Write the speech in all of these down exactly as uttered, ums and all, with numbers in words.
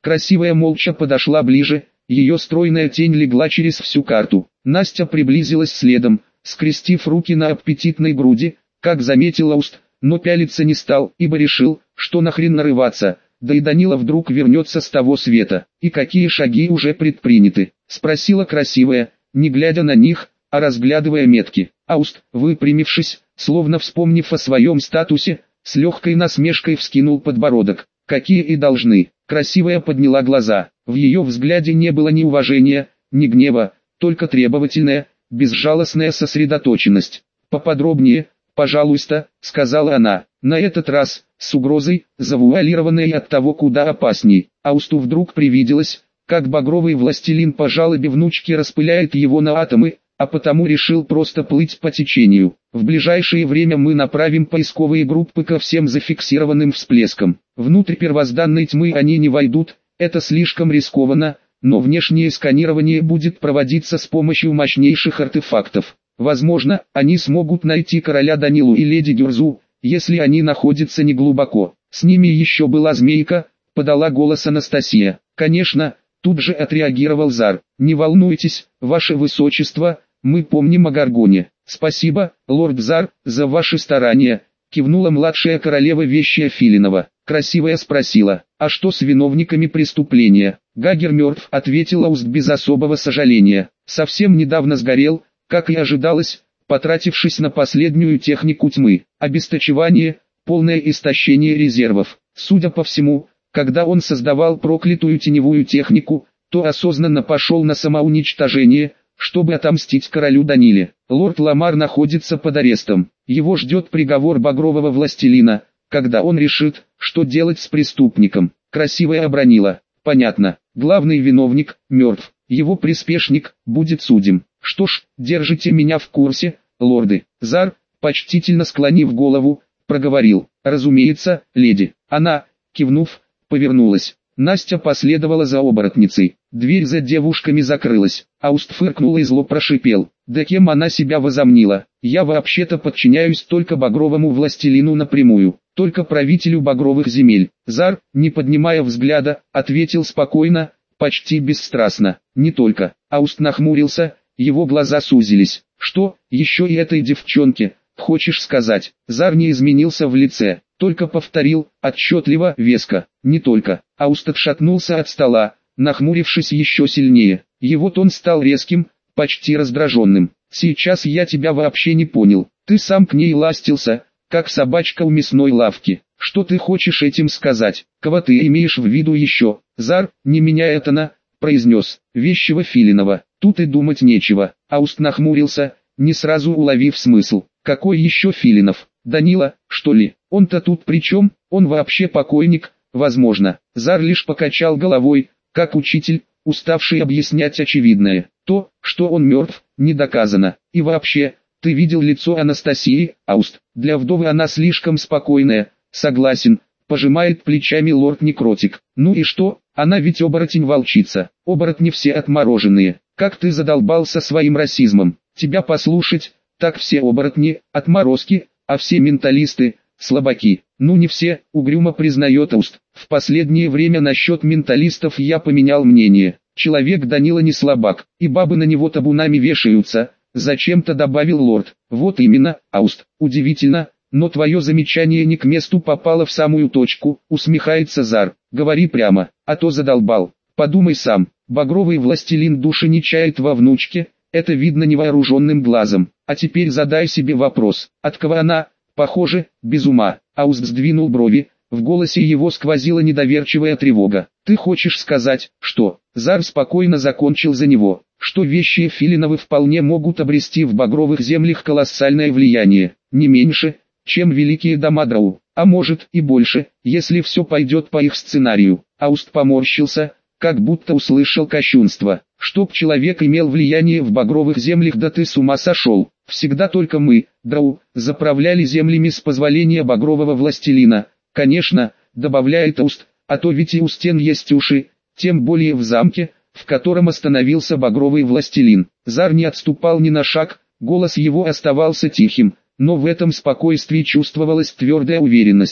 Красивая молча подошла ближе, ее стройная тень легла через всю карту. Настя приблизилась следом, скрестив руки на аппетитной груди, как заметил Ауст, но пялиться не стал, ибо решил, что нахрен нарываться, да и Данила вдруг вернется с того света. «И какие шаги уже предприняты?» — спросила красивая, не глядя на них, а разглядывая метки. Ауст, выпрямившись, словно вспомнив о своем статусе, с легкой насмешкой вскинул подбородок. «Какие и должны». Красивая подняла глаза. В ее взгляде не было ни уважения, ни гнева, только требовательная, безжалостная сосредоточенность. «Поподробнее, пожалуйста», — сказала она, на этот раз, с угрозой, завуалированной от того куда опасней. Аусту вдруг привиделось, как багровый властелин по жалобе внучки распыляет его на атомы, а потому решил просто плыть по течению. В ближайшее время мы направим поисковые группы ко всем зафиксированным всплескам. Внутрь первозданной тьмы они не войдут, это слишком рискованно, но внешнее сканирование будет проводиться с помощью мощнейших артефактов. Возможно, они смогут найти короля Данилу и леди Гюрзу, если они находятся неглубоко. С ними еще была змейка, подала голос Анастасия. Конечно, тут же отреагировал Зар. Не волнуйтесь, ваше высочество, мы помним о Гаргоне. Спасибо, лорд Зар, за ваши старания, кивнула младшая королева вещая Филинова. Красивая спросила, а что с виновниками преступления? Гагер мертв, ответил Ауст без особого сожаления. Совсем недавно сгорел, как и ожидалось, потратившись на последнюю технику тьмы. Обесточевание, полное истощение резервов. Судя по всему, когда он создавал проклятую теневую технику, то осознанно пошел на самоуничтожение, чтобы отомстить королю Даниле. Лорд Ламар находится под арестом. Его ждет приговор багрового властелина, когда он решит, что делать с преступником. Красивая обронила. Понятно, главный виновник мертв, его приспешник будет судим. Что ж, держите меня в курсе, лорды. Зар, почтительно склонив голову, проговорил. Разумеется, леди. Она, кивнув, повернулась. Настя последовала за оборотницей. Дверь за девушками закрылась. Ауст фыркнул и зло прошипел. Да кем она себя возомнила? Я вообще-то подчиняюсь только багровому властелину напрямую, только правителю багровых земель. Зар, не поднимая взгляда, ответил спокойно, почти бесстрастно. Не только. Ауст нахмурился, его глаза сузились. Что, еще и этой девчонке, хочешь сказать? Зар не изменился в лице, только повторил, отчетливо, веско. Не только. Ауст отшатнулся от стола, нахмурившись еще сильнее. Его тон стал резким, почти раздраженным. Сейчас я тебя вообще не понял. Ты сам к ней ластился, как собачка у мясной лавки. Что ты хочешь этим сказать? Кого ты имеешь в виду еще? Зар, не меняя тона, произнес. Вещего Филинова. Тут и думать нечего. Ауст нахмурился, не сразу уловив смысл. Какой еще Филинов? Данила, что ли? Он-то тут при чем? Он вообще покойник? Возможно. Зар лишь покачал головой, как учитель, уставший объяснять очевидное. То, что он мертв, не доказано. И вообще, ты видел лицо Анастасии, Ауст? Для вдовы она слишком спокойная. Согласен, пожимает плечами лорд Некротик. Ну и что? Она ведь оборотень-волчица. Оборотни все отмороженные. Как ты задолбался своим расизмом? Тебя послушать, так все оборотни, отморозки, а все менталисты, слабаки. Ну не все, угрюмо признает Ауст. В последнее время насчет менталистов я поменял мнение. Человек Данила не слабак, и бабы на него табунами вешаются, зачем-то добавил лорд. Вот именно, Ауст, удивительно, но твое замечание не к месту попало в самую точку, усмехается Зар. Говори прямо, а то задолбал. Подумай сам, багровый властелин души не чает во внучке, это видно невооруженным глазом. А теперь задай себе вопрос, от кого она, похоже, без ума. Ауст сдвинул брови, в голосе его сквозила недоверчивая тревога. Ты хочешь сказать, что? Зар спокойно закончил за него, что вещие Филиновы вполне могут обрести в багровых землях колоссальное влияние, не меньше, чем великие дома Драу, а может и больше, если все пойдет по их сценарию. Ауст поморщился, как будто услышал кощунство. Чтоб человек имел влияние в багровых землях, да ты с ума сошел. Всегда только мы, Драу, заправляли землями с позволения багрового властелина. Конечно, добавляет Ауст, а то ведь и у стен есть уши, тем более в замке, в котором остановился багровый властелин. Зар не отступал ни на шаг, голос его оставался тихим, но в этом спокойствии чувствовалась твердая уверенность.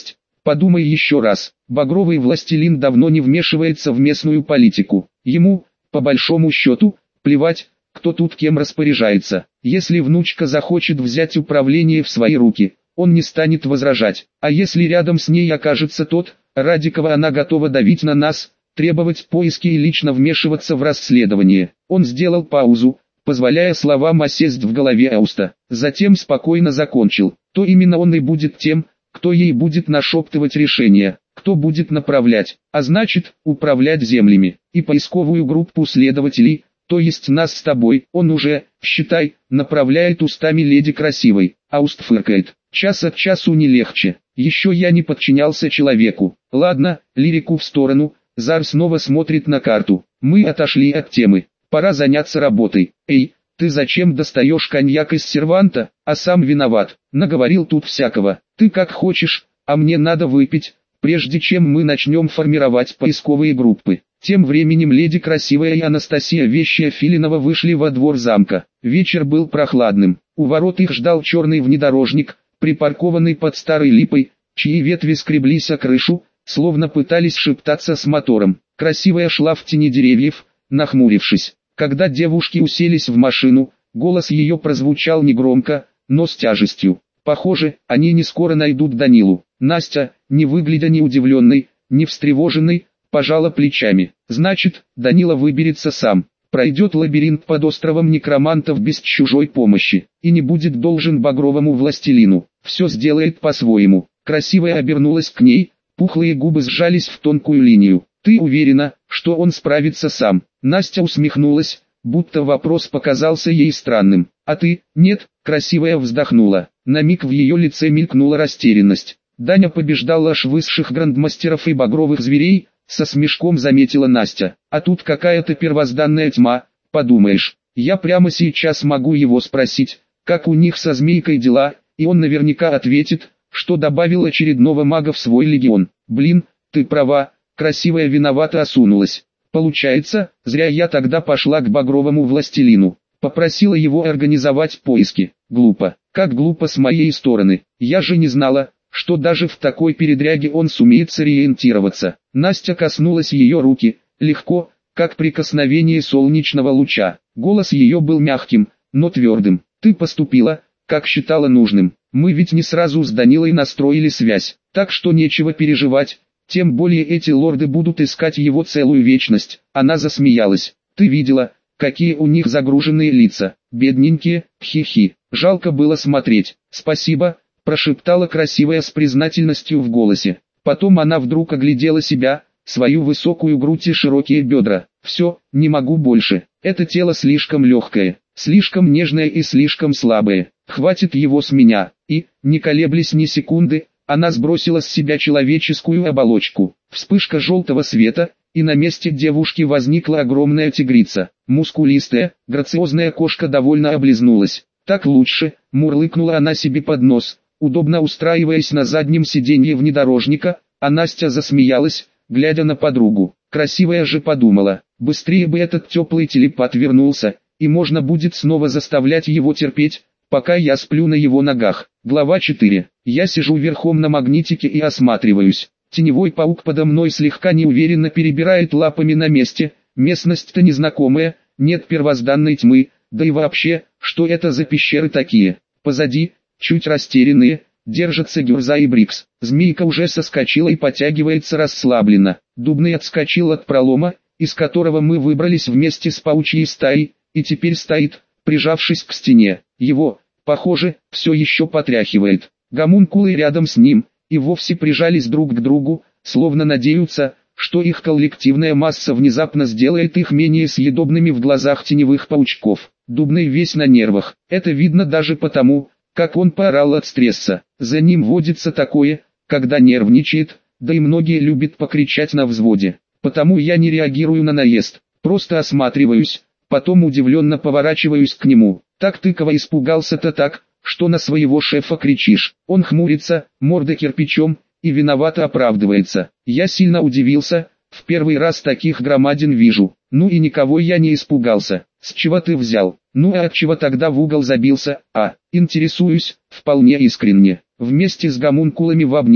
Подумай еще раз, багровый властелин давно не вмешивается в местную политику. Ему, по большому счету, плевать, кто тут кем распоряжается. Если внучка захочет взять управление в свои руки, он не станет возражать. А если рядом с ней окажется тот, ради кого она готова давить на нас, требовать поиски и лично вмешиваться в расследование. Он сделал паузу, позволяя словам осесть в голове Ауста. Затем спокойно закончил. То именно он и будет тем, кто ей будет нашептывать решения, кто будет направлять, а значит, управлять землями, и поисковую группу следователей, то есть нас с тобой, он уже, считай, направляет устами леди красивой. Ауст фыркает. Час от часу не легче. Еще я не подчинялся человеку. Ладно, лирику в сторону. Зар снова смотрит на карту. Мы отошли от темы. Пора заняться работой. Эй, ты зачем достаешь коньяк из серванта, а сам виноват? Наговорил тут всякого. Ты как хочешь, а мне надо выпить, прежде чем мы начнем формировать поисковые группы. Тем временем леди Красивая и Анастасия Вещая Филинова вышли во двор замка. Вечер был прохладным. У ворот их ждал черный внедорожник, припаркованный под старой липой, чьи ветви скреблись о крышу, словно пытались шептаться с мотором. Красивая шла в тени деревьев, нахмурившись. Когда девушки уселись в машину, голос ее прозвучал негромко, но с тяжестью. Похоже, они не скоро найдут Данилу. Настя, не выглядя ни удивленной, ни встревоженной, пожала плечами. Значит, Данила выберется сам, пройдет лабиринт под островом некромантов без чужой помощи, и не будет должен багровому властелину. Все сделает по-своему. Красивая обернулась к ней, пухлые губы сжались в тонкую линию. Ты уверена, что он справится сам? Настя усмехнулась, будто вопрос показался ей странным. А ты? Нет, Красивая вздохнула. На миг в ее лице мелькнула растерянность. Даня побеждал аж высших грандмастеров и багровых зверей, со смешком заметила Настя. А тут какая-то первозданная тьма, подумаешь. Я прямо сейчас могу его спросить, как у них со змейкой дела, и он наверняка ответит, что добавил очередного мага в свой легион. Блин, ты права. Красивая виновато осунулась. Получается, зря я тогда пошла к багровому властелину. Попросила его организовать поиски. Глупо. Как глупо с моей стороны. Я же не знала, что даже в такой передряге он сумеет сориентироваться. Настя коснулась ее руки, легко, как прикосновение солнечного луча. Голос ее был мягким, но твердым. Ты поступила, как считала нужным. Мы ведь не сразу с Данилой настроили связь, так что нечего переживать. Тем более эти лорды будут искать его целую вечность. Она засмеялась. Ты видела, какие у них загруженные лица. Бедненькие, хи-хи. Жалко было смотреть. Спасибо, прошептала Красивая с признательностью в голосе. Потом она вдруг оглядела себя, свою высокую грудь и широкие бедра. Все, не могу больше. Это тело слишком легкое, слишком нежное и слишком слабое. Хватит его с меня. И, не колеблясь ни секунды, она сбросила с себя человеческую оболочку. Вспышка желтого света, и на месте девушки возникла огромная тигрица. Мускулистая, грациозная кошка довольно облизнулась. Так лучше, мурлыкнула она себе под нос, удобно устраиваясь на заднем сиденье внедорожника, а Настя засмеялась, глядя на подругу. Красивая же подумала, быстрее бы этот теплый телепат вернулся, и можно будет снова заставлять его терпеть, пока я сплю на его ногах. Глава четыре. Я сижу верхом на магнитике и осматриваюсь. Теневой паук подо мной слегка неуверенно перебирает лапами на месте. Местность-то незнакомая, нет первозданной тьмы, да и вообще, что это за пещеры такие? Позади, чуть растерянные, держатся Гюрза и Брикс. Змейка уже соскочила и потягивается расслабленно. Дубный отскочил от пролома, из которого мы выбрались вместе с паучьей стаей, и теперь стоит, прижавшись к стене. Его, похоже, все еще потряхивает. Гомункулы рядом с ним, и вовсе прижались друг к другу, словно надеются, что их коллективная масса внезапно сделает их менее съедобными в глазах теневых паучков. Дубный весь на нервах, это видно даже потому, как он поорал от стресса. За ним водится такое, когда нервничает, да и многие любят покричать на взводе. Потому я не реагирую на наезд, просто осматриваюсь, потом удивленно поворачиваюсь к нему. Так ты кого испугался-то так, что на своего шефа кричишь? Он хмурится, морда кирпичом, и виновато оправдывается. Я сильно удивился, в первый раз таких громадин вижу. Ну и никого я не испугался. С чего ты взял? Ну а от чего тогда в угол забился? А, интересуюсь, вполне искренне. Вместе с гомункулами в обнимку.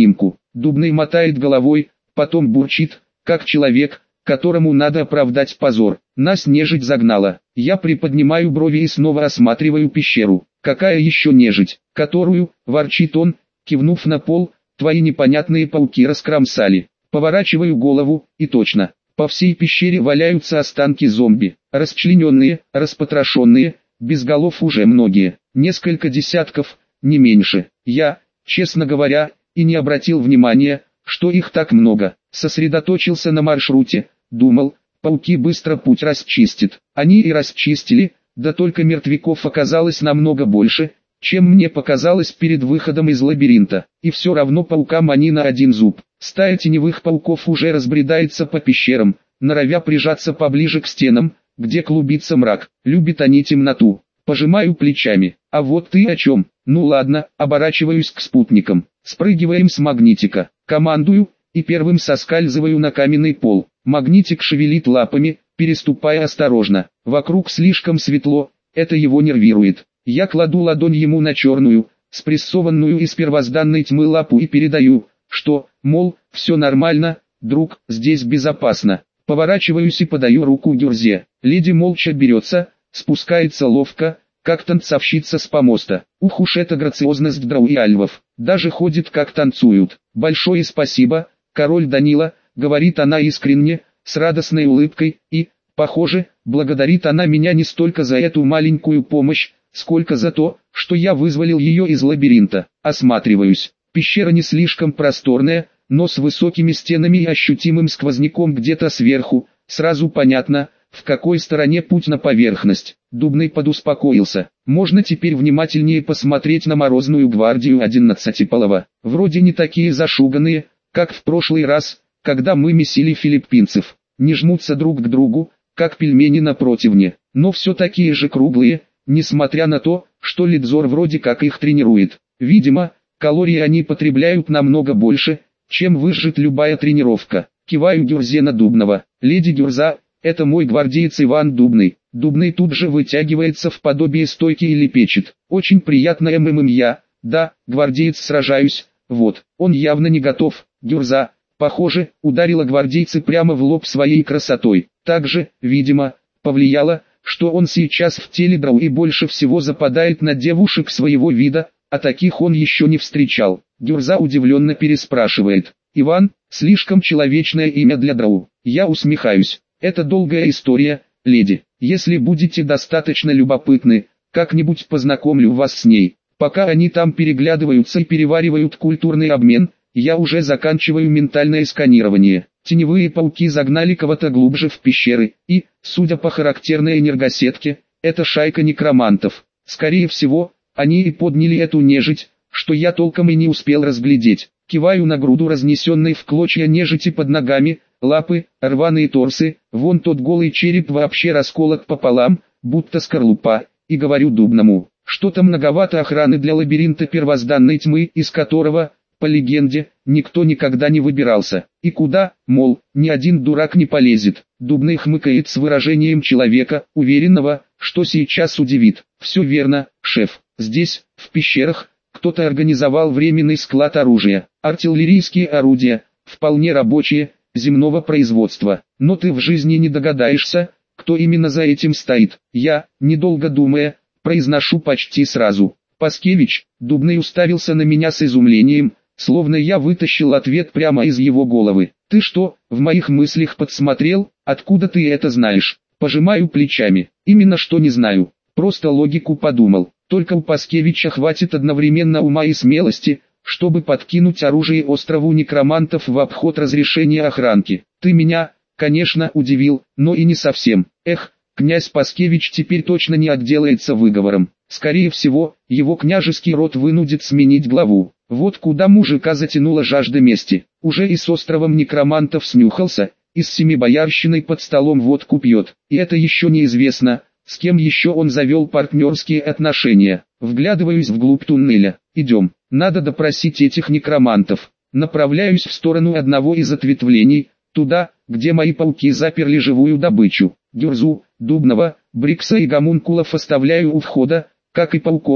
Дубный мотает головой, потом бурчит, как человек, которому надо оправдать позор. Нас нежить загнала. Я приподнимаю брови и снова осматриваю пещеру. Какая еще нежить? Которую, ворчит он, кивнув на пол, твои непонятные пауки раскромсали. Поворачиваю голову, и точно. По всей пещере валяются останки зомби. Расчлененные, распотрошенные, без голов уже многие. Несколько десятков, не меньше. Я, честно говоря, и не обратил внимания, что их так много. Сосредоточился на маршруте, думал, пауки быстро путь расчистят. Они и расчистили, да только мертвяков оказалось намного больше, чем мне показалось перед выходом из лабиринта. И все равно паукам они на один зуб. Стая теневых пауков уже разбредается по пещерам, норовя прижаться поближе к стенам, где клубится мрак. Любят они темноту. Пожимаю плечами. А вот ты о чем? Ну ладно, оборачиваюсь к спутникам. Спрыгиваем с магнитика. Командую, и первым соскальзываю на каменный пол. Магнитик шевелит лапами, переступая осторожно. Вокруг слишком светло, это его нервирует. Я кладу ладонь ему на черную, спрессованную из первозданной тьмы лапу и передаю, что, мол, все нормально, друг, здесь безопасно. Поворачиваюсь и подаю руку Гюрзе. Леди молча берется, спускается ловко, как танцовщица с помоста. Ух уж эта грациозность драу и альвов. Даже ходит как танцуют. Большое спасибо, король Данила, говорит она искренне, с радостной улыбкой, и, похоже, благодарит она меня не столько за эту маленькую помощь, сколько за то, что я вызволил ее из лабиринта. Осматриваюсь. Пещера не слишком просторная, но с высокими стенами и ощутимым сквозняком где-то сверху. Сразу понятно, в какой стороне путь на поверхность. Дубный подуспокоился. Можно теперь внимательнее посмотреть на Морозную гвардию одиннадцатиполова. Вроде не такие зашуганные, как в прошлый раз, когда мы месили филиппинцев. Не жмутся друг к другу, как пельмени на противне, но все такие же круглые, несмотря на то, что Лидзор вроде как их тренирует. Видимо, калорий они потребляют намного больше, чем выжжет любая тренировка. Киваю Гюрзе на Дубного. Леди Гюрза, это мой гвардеец Иван Дубный. Дубный тут же вытягивается в подобие стойки и лепечет. Очень приятно МММ я, да, гвардеец сражаюсь, вот, он явно не готов. Гюрза, похоже, ударила гвардейца прямо в лоб своей красотой. Также, видимо, повлияло, что он сейчас в теле драу и больше всего западает на девушек своего вида, а таких он еще не встречал. Гюрза удивленно переспрашивает. Иван, слишком человечное имя для драу. Я усмехаюсь. Это долгая история, леди. Если будете достаточно любопытны, как-нибудь познакомлю вас с ней. Пока они там переглядываются и переваривают культурный обмен, я уже заканчиваю ментальное сканирование. Теневые пауки загнали кого-то глубже в пещеры, и, судя по характерной энергосетке, это шайка некромантов. Скорее всего, они и подняли эту нежить, что я толком и не успел разглядеть. Киваю на груду разнесенной в клочья нежити под ногами, лапы, рваные торсы, вон тот голый череп вообще расколот пополам, будто скорлупа, и говорю Дубному, что-то многовато охраны для лабиринта первозданной тьмы, из которого, по легенде, никто никогда не выбирался. И куда, мол, ни один дурак не полезет. Дубный хмыкает с выражением человека, уверенного, что сейчас удивит. Все верно, шеф, здесь, в пещерах, кто-то организовал временный склад оружия. Артиллерийские орудия, вполне рабочие, земного производства. Но ты в жизни не догадаешься, кто именно за этим стоит. Я, недолго думая, произношу почти сразу. Паскевич. Дубный уставился на меня с изумлением, словно я вытащил ответ прямо из его головы. Ты что, в моих мыслях подсмотрел? Откуда ты это знаешь? Пожимаю плечами. Именно что не знаю. Просто логику подумал. Только у Паскевича хватит одновременно ума и смелости, чтобы подкинуть оружие острову некромантов в обход разрешения охранки. Ты меня, конечно, удивил, но и не совсем. Эх, князь Паскевич теперь точно не отделается выговором. Скорее всего, его княжеский род вынудит сменить главу. Вот куда мужика затянула жажда мести. Уже и с островом некромантов снюхался, и с семибоярщиной под столом водку пьет. И это еще неизвестно, с кем еще он завел партнерские отношения. Вглядываюсь вглубь туннеля. Идем, надо допросить этих некромантов. Направляюсь в сторону одного из ответвлений, туда, где мои пауки заперли живую добычу. Гюрзу, Дубного, Брикса и гомункулов оставляю у входа, как и пауков,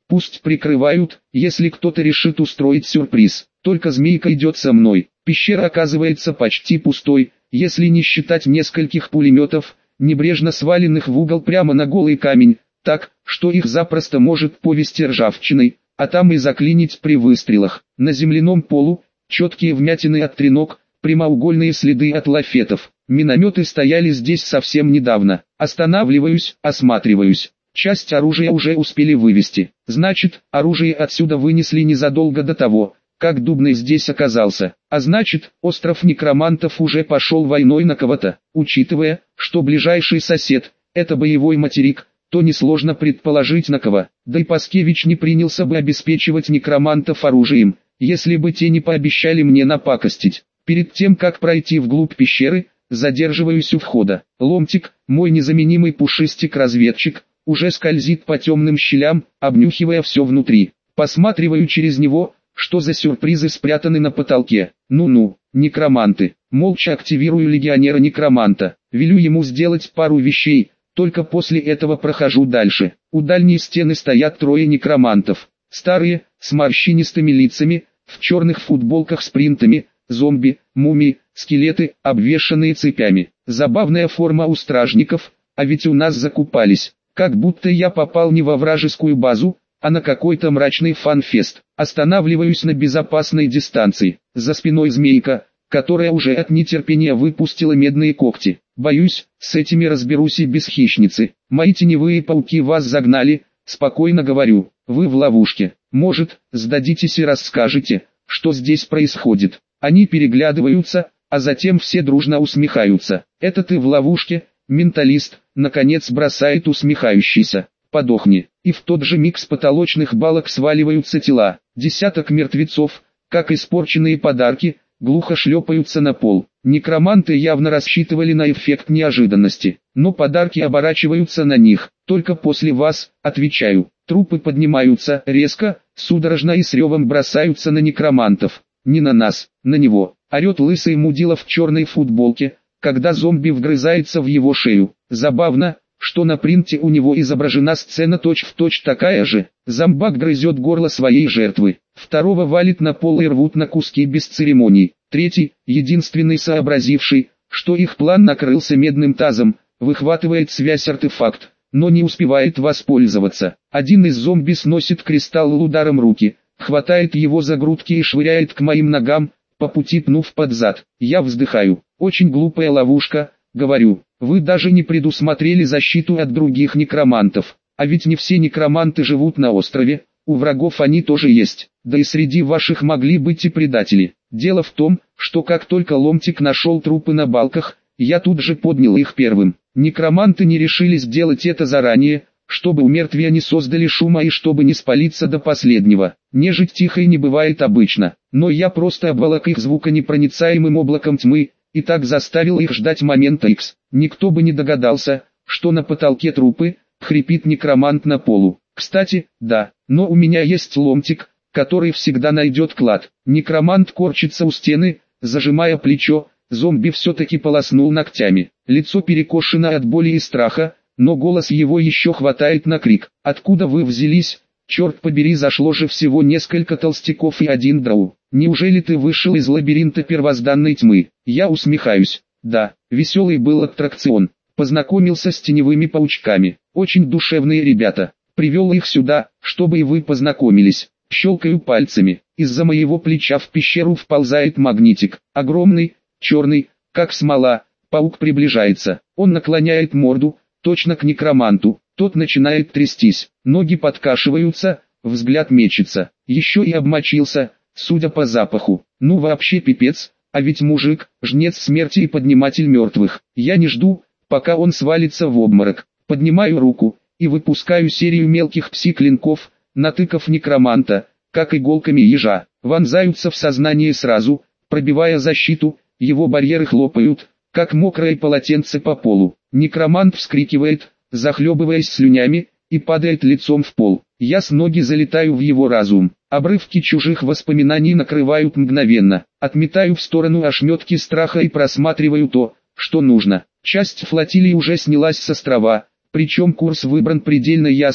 Пусть прикрывают, если кто-то решит устроить сюрприз. Только змейка идет со мной. Пещера оказывается почти пустой, если не считать нескольких пулеметов, небрежно сваленных в угол прямо на голый камень, так, что их запросто может повести ржавчиной, а там и заклинить при выстрелах. На земляном полу, четкие вмятины от треног, прямоугольные следы от лафетов. Минометы стояли здесь совсем недавно. Останавливаюсь, осматриваюсь. Часть оружия уже успели вывести. Значит, оружие отсюда вынесли незадолго до того, как Дубный здесь оказался. А значит, остров Некромантов уже пошел войной на кого-то. Учитывая, что ближайший сосед – это боевой материк, то несложно предположить на кого. Да и Паскевич не принялся бы обеспечивать некромантов оружием, если бы те не пообещали мне напакостить. Перед тем, как пройти вглубь пещеры, задерживаюсь у входа. Ломтик, мой незаменимый пушистик-разведчик, уже скользит по темным щелям, обнюхивая все внутри. Посматриваю через него, что за сюрпризы спрятаны на потолке. Ну-ну, некроманты. Молча активирую легионера-некроманта. Велю ему сделать пару вещей, только после этого прохожу дальше. У дальней стены стоят трое некромантов. Старые, с морщинистыми лицами, в черных футболках с принтами, зомби, мумии, скелеты, обвешанные цепями. Забавная форма у стражников, а ведь у нас закупались. Как будто я попал не во вражескую базу, а на какой-то мрачный фан-фест. Останавливаюсь на безопасной дистанции. За спиной змейка, которая уже от нетерпения выпустила медные когти. Боюсь, с этими разберусь и без хищницы. Мои теневые пауки вас загнали, спокойно говорю. Вы в ловушке. Может, сдадитесь и расскажете, что здесь происходит. Они переглядываются, а затем все дружно усмехаются. Это ты в ловушке, менталист, наконец бросает усмехающийся. Подохни. И в тот же миг с потолочных балок сваливаются тела. Десяток мертвецов, как испорченные подарки, глухо шлепаются на пол. Некроманты явно рассчитывали на эффект неожиданности, но подарки оборачиваются на них. Только после вас, отвечаю. Трупы поднимаются резко, судорожно и с ревом бросаются на некромантов. Не на нас, на него. Орет лысый мудила в черной футболке, когда зомби вгрызается в его шею. Забавно, что на принте у него изображена сцена точь-в-точь такая же. Зомбак грызет горло своей жертвы. Второго валит на пол и рвут на куски без церемоний. Третий, единственный сообразивший, что их план накрылся медным тазом, выхватывает связь-артефакт, но не успевает воспользоваться. Один из зомби сносит кристалл ударом руки, хватает его за грудки и швыряет к моим ногам, по пути пнув под зад. Я вздыхаю. Очень глупая ловушка, говорю. Вы даже не предусмотрели защиту от других некромантов. А ведь не все некроманты живут на острове, у врагов они тоже есть. Да и среди ваших могли быть и предатели. Дело в том, что как только Ломтик нашел трупы на балках, я тут же поднял их первым. Некроманты не решились делать это заранее, чтобы у мертвия не создали шума и чтобы не спалиться до последнего. Нежить тихой не бывает обычно, но я просто обволок их звуконепроницаемым облаком тьмы, и так заставил их ждать момента X. Никто бы не догадался, что на потолке трупы, хрипит некромант на полу. Кстати, да, но у меня есть Ломтик, который всегда найдет клад. Некромант корчится у стены, зажимая плечо, зомби все-таки полоснул ногтями. Лицо перекошено от боли и страха, но голос его еще хватает на крик. Откуда вы взялись? Черт побери, зашло же всего несколько толстяков и один дроу. Неужели ты вышел из лабиринта первозданной тьмы? Я усмехаюсь. Да, веселый был аттракцион. Познакомился с теневыми паучками. Очень душевные ребята. Привел их сюда, чтобы и вы познакомились. Щелкаю пальцами. Из-за моего плеча в пещеру вползает магнитик. Огромный, черный, как смола. Паук приближается. Он наклоняет морду, точно к некроманту. Тот начинает трястись. Ноги подкашиваются, взгляд мечется. Еще и обмочился, судя по запаху. Ну вообще пипец, а ведь мужик, жнец смерти и подниматель мертвых. Я не жду, пока он свалится в обморок. Поднимаю руку и выпускаю серию мелких пси-клинков, натыков некроманта, как иголками ежа. Вонзаются в сознание сразу, пробивая защиту, его барьеры хлопают, как мокрое полотенце по полу. Некромант вскрикивает, захлебываясь слюнями, и падает лицом в пол. Я с ноги залетаю в его разум. Обрывки чужих воспоминаний накрывают мгновенно. Отметаю в сторону ошметки страха и просматриваю то, что нужно. Часть флотилии уже снялась с острова, причем курс выбран предельно ясно.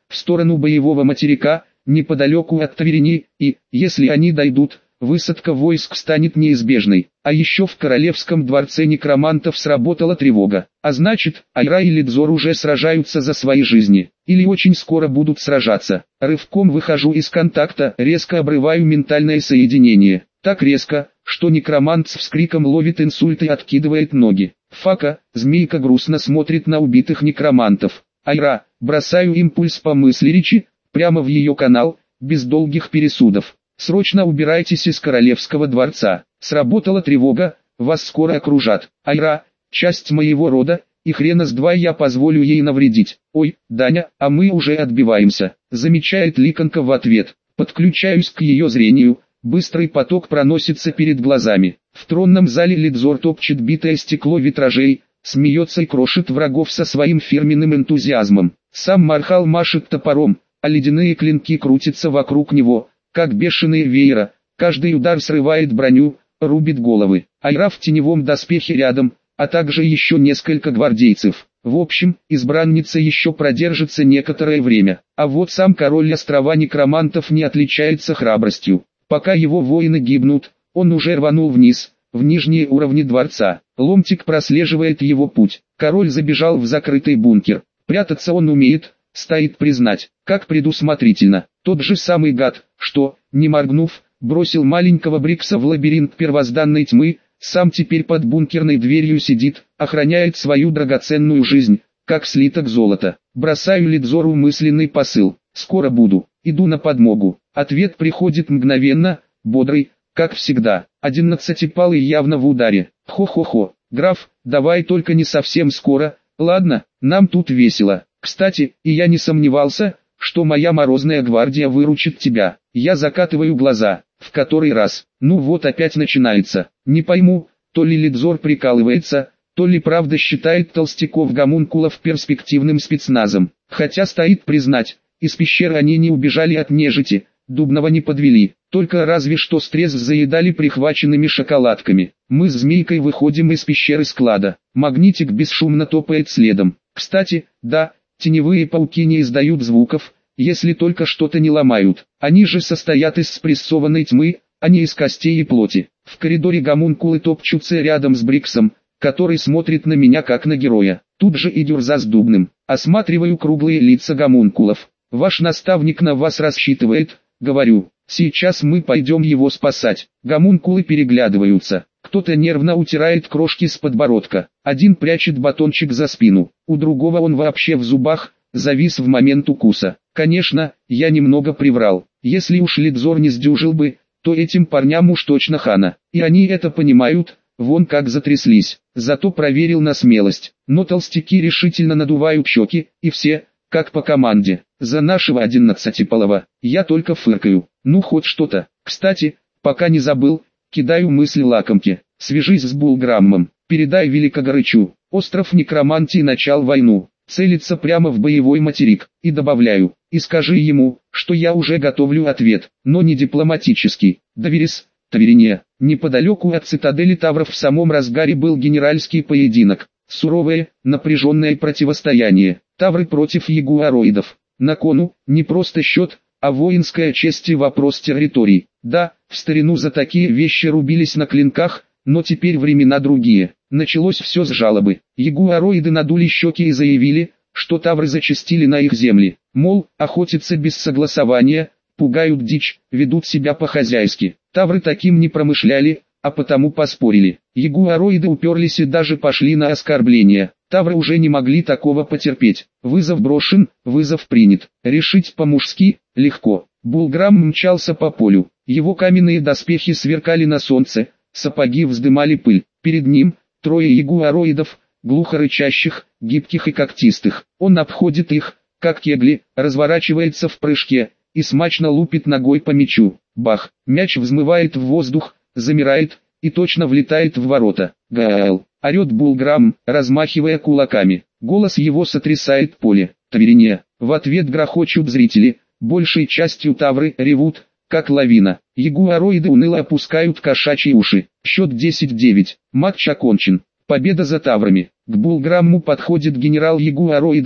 в сторону боевого материка, неподалеку от Таверни, и, если они дойдут, высадка войск станет неизбежной. А еще в королевском дворце некромантов сработала тревога. А значит, Айра и Лидзор уже сражаются за свои жизни. Или очень скоро будут сражаться. Рывком выхожу из контакта, резко обрываю ментальное соединение. Так резко, что некромант с вскриком ловит инсульт и откидывает ноги. Фака, змейка грустно смотрит на убитых некромантов. Айра, бросаю импульс по мысли речи, прямо в ее канал, без долгих пересудов. Срочно убирайтесь из королевского дворца. Сработала тревога, вас скоро окружат. Айра, часть моего рода, и хрена с два я позволю ей навредить. Ой, Даня, а мы уже отбиваемся, замечает Ликанка в ответ. Подключаюсь к ее зрению, быстрый поток проносится перед глазами. В тронном зале Лидзор топчет битое стекло витражей, смеется и крошит врагов со своим фирменным энтузиазмом. Сам Мархал машет топором, а ледяные клинки крутятся вокруг него, как бешеные веера. Каждый удар срывает броню, рубит головы. Айра в теневом доспехе рядом, а также еще несколько гвардейцев. В общем, избранница еще продержится некоторое время. А вот сам король острова некромантов не отличается храбростью. Пока его воины гибнут, он уже рванул вниз, в нижние уровни дворца. Ломтик прослеживает его путь. Король забежал в закрытый бункер. Прятаться он умеет, стоит признать, как предусмотрительно. Тот же самый гад, что, не моргнув, бросил маленького Брикса в лабиринт первозданной тьмы, сам теперь под бункерной дверью сидит, охраняет свою драгоценную жизнь, как слиток золота. Бросаю Лидзору мысленный посыл. Скоро буду, иду на подмогу. Ответ приходит мгновенно, бодрый, как всегда. Одиннадцатипалый явно в ударе. Хо-хо-хо, граф, давай только не совсем скоро, ладно, нам тут весело. Кстати, и я не сомневался, что моя морозная гвардия выручит тебя. Я закатываю глаза, в который раз. Ну вот опять начинается. Не пойму, то ли Лидзор прикалывается, то ли правда считает толстяков-гомункулов перспективным спецназом. Хотя стоит признать, из пещеры они не убежали от нежити, Дубного не подвели, только разве что стресс заедали прихваченными шоколадками. Мы с Змейкой выходим из пещеры склада. Магнитик бесшумно топает следом. Кстати, да, теневые пауки не издают звуков, если только что-то не ломают. Они же состоят из спрессованной тьмы, а не из костей и плоти. В коридоре гомункулы топчутся рядом с Бриксом, который смотрит на меня как на героя. Тут же и Дюрза с Дубным. Осматриваю круглые лица гомункулов. Ваш наставник на вас рассчитывает, говорю. Сейчас мы пойдем его спасать. Гомункулы переглядываются. Кто-то нервно утирает крошки с подбородка. Один прячет батончик за спину. У другого он вообще в зубах, завис в момент укуса. Конечно, я немного приврал. Если уж Лидзор не сдюжил бы, то этим парням уж точно хана. И они это понимают, вон как затряслись. Зато проверил на смелость. Но толстяки решительно надувают щеки, и все, как по команде, за нашего одиннадцатипалого. Я только фыркаю. Ну хоть что-то. Кстати, пока не забыл, кидаю мысли лакомке. Свяжись с Булграммом, передай Великогорычу. Остров Некромантии начал войну. Целится прямо в боевой материк. И добавляю, и скажи ему, что я уже готовлю ответ, но не дипломатический. Доверис, Таверине. Неподалеку от цитадели Тавров в самом разгаре был генеральский поединок. Суровое, напряженное противостояние. Тавры против ягуароидов. На кону, не просто счет, а воинская честь и вопрос территорий. Да, в старину за такие вещи рубились на клинках, но теперь времена другие. Началось все с жалобы. Ягуароиды надули щеки и заявили, что тавры зачастили на их земли. Мол, охотятся без согласования, пугают дичь, ведут себя по-хозяйски. Тавры таким не промышляли, а потому поспорили. Ягуароиды уперлись и даже пошли на оскорбления. Тавры уже не могли такого потерпеть. Вызов брошен, вызов принят. Решить по-мужски, легко. Булграм мчался по полю. Его каменные доспехи сверкали на солнце, сапоги вздымали пыль. Перед ним трое ягуароидов, глухо рычащих, гибких и когтистых. Он обходит их, как кегли, разворачивается в прыжке и смачно лупит ногой по мячу. Бах! Мяч взмывает в воздух, замирает и точно влетает в ворота. Гаал! Орет Булграм, размахивая кулаками. Голос его сотрясает поле. Таверине. В ответ грохочут зрители. Большей частью тавры ревут, как лавина. Ягуароиды уныло опускают кошачьи уши. Счет десять девять. Матч окончен. Победа за таврами. К Булграмму подходит генерал ягуароидов,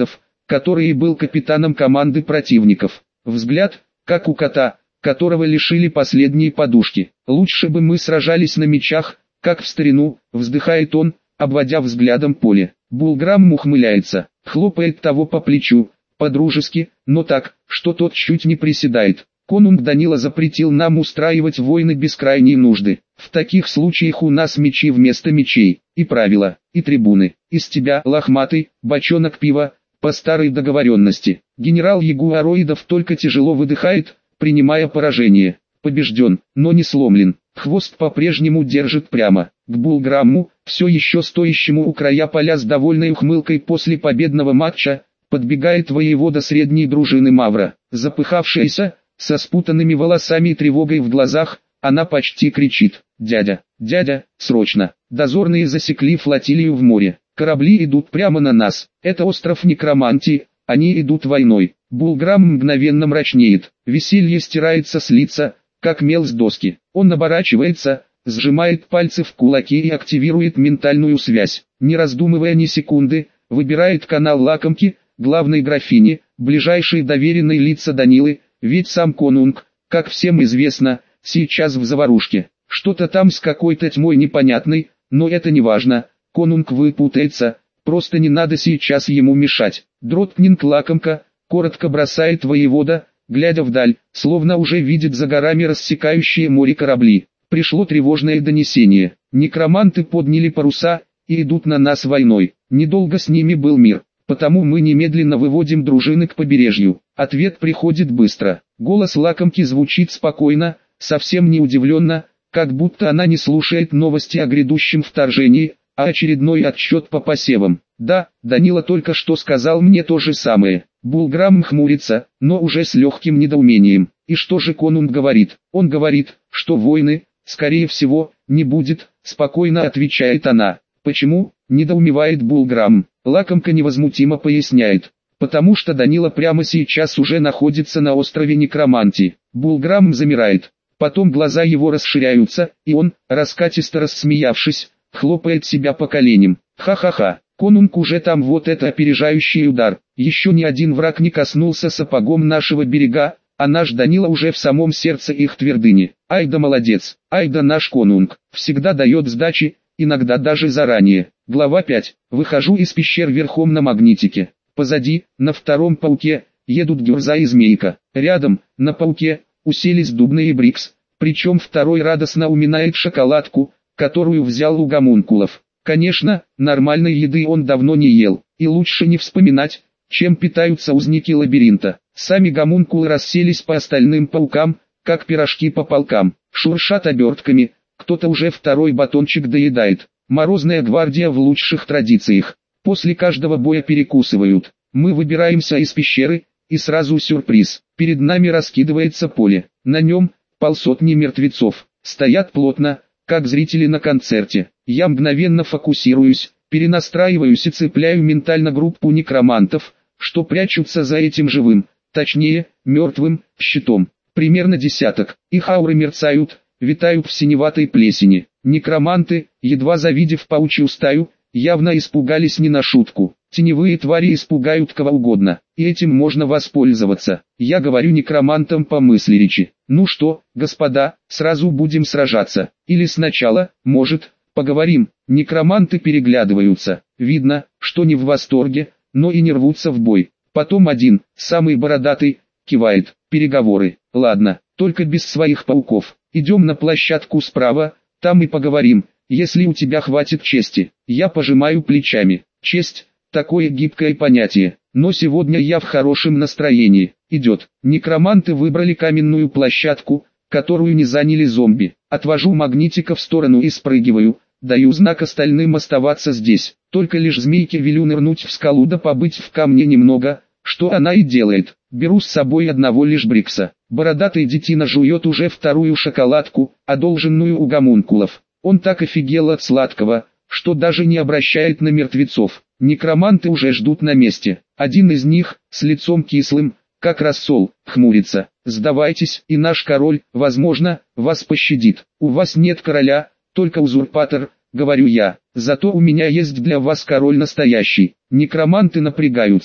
который и был капитаном команды противников. Взгляд, как у кота, которого лишили последние подушки. «Лучше бы мы сражались на мечах, как в старину», вздыхает он, обводя взглядом поле. Булграм ухмыляется, хлопает того по плечу, по-дружески, но так, что тот чуть не приседает. «Конунг Данила запретил нам устраивать войны без крайней нужды. В таких случаях у нас мечи вместо мечей, и правила, и трибуны. Из тебя, лохматый, бочонок пива, по старой договоренности». Генерал Ягуароидов только тяжело выдыхает, принимая поражение. Побежден, но не сломлен. Хвост по-прежнему держит прямо. К Булграмму, все еще стоящему у края поля с довольной ухмылкой после победного матча, подбегает воевода средней дружины Мавра. Запыхавшаяся, со спутанными волосами и тревогой в глазах, она почти кричит: «Дядя, дядя, срочно!» Дозорные засекли флотилию в море. Корабли идут прямо на нас. Это остров Некромантии, они идут войной. Булграм мгновенно мрачнеет. Веселье стирается с лица, как мел с доски. Он оборачивается, сжимает пальцы в кулаки и активирует ментальную связь. Не раздумывая ни секунды, выбирает канал лакомки, главной графини, ближайшие доверенные лица Данилы, ведь сам конунг, как всем известно, сейчас в заварушке. Что-то там с какой-то тьмой непонятной, но это не важно, конунг выпутается, просто не надо сейчас ему мешать. Дротнинг лакомка, коротко бросает воевода, глядя вдаль, словно уже видит за горами рассекающие море корабли. Пришло тревожное донесение. Некроманты подняли паруса и идут на нас войной. Недолго с ними был мир, потому мы немедленно выводим дружины к побережью. Ответ приходит быстро. Голос лакомки звучит спокойно, совсем не удивленно, как будто она не слушает новости о грядущем вторжении, а очередной отсчет по посевам. Да, Данила только что сказал мне то же самое. Булграм хмурится, но уже с легким недоумением. И что же конунг говорит? Он говорит, что войны, скорее всего, не будет, спокойно отвечает она. Почему? Недоумевает Булграм. Лакомка невозмутимо поясняет. Потому что Данила прямо сейчас уже находится на острове Некромантии. Булграм замирает. Потом глаза его расширяются, и он, раскатисто рассмеявшись, хлопает себя по коленям. Ха-ха-ха, конунг уже там, вот это опережающий удар. Еще ни один враг не коснулся сапогом нашего берега, а наш Данила уже в самом сердце их твердыни. Ай да молодец, ай да наш конунг, всегда дает сдачи, иногда даже заранее. Глава пять. Выхожу из пещер верхом на магнитике. Позади, на втором пауке, едут Гюрза и Змейка. Рядом, на пауке, уселись Дубна и Брикс, причем второй радостно уминает шоколадку, которую взял у гомункулов. Конечно, нормальной еды он давно не ел, и лучше не вспоминать, чем питаются узники лабиринта. Сами гомункулы расселись по остальным паукам, как пирожки по полкам, шуршат обертками, кто-то уже второй батончик доедает. Морозная гвардия в лучших традициях. После каждого боя перекусывают. Мы выбираемся из пещеры, и сразу сюрприз. Перед нами раскидывается поле. На нем полсотни мертвецов. Стоят плотно, как зрители на концерте. Я мгновенно фокусируюсь, перенастраиваюсь и цепляю ментально группу некромантов, что прячутся за этим живым, точнее, мертвым, щитом. Примерно десяток. Их ауры мерцают, витают в синеватой плесени. Некроманты, едва завидев паучью стаю, явно испугались не на шутку. Теневые твари испугают кого угодно, и этим можно воспользоваться. Я говорю некромантам по мысли речи. Ну что, господа, сразу будем сражаться. Или сначала, может, поговорим. Некроманты переглядываются. Видно, что не в восторге, но и не рвутся в бой. Потом один, самый бородатый, кивает. Переговоры. Ладно, только без своих пауков. Идем на площадку справа, там и поговорим, если у тебя хватит чести. Я пожимаю плечами. Честь – такое гибкое понятие, но сегодня я в хорошем настроении. Идет. Некроманты выбрали каменную площадку, которую не заняли зомби. Отвожу магнитика в сторону и спрыгиваю, даю знак остальным оставаться здесь. Только лишь Змейке велю нырнуть в скалу да побыть в камне немного, что она и делает. Беру с собой одного лишь Брикса. Бородатый детина жует уже вторую шоколадку, одолженную у гомункулов. Он так офигел от сладкого, что даже не обращает на мертвецов. Некроманты уже ждут на месте. Один из них, с лицом кислым, как рассол, хмурится. «Сдавайтесь, и наш король, возможно, вас пощадит. У вас нет короля, только узурпатор», — говорю я. «Зато у меня есть для вас король настоящий». Некроманты напрягаются.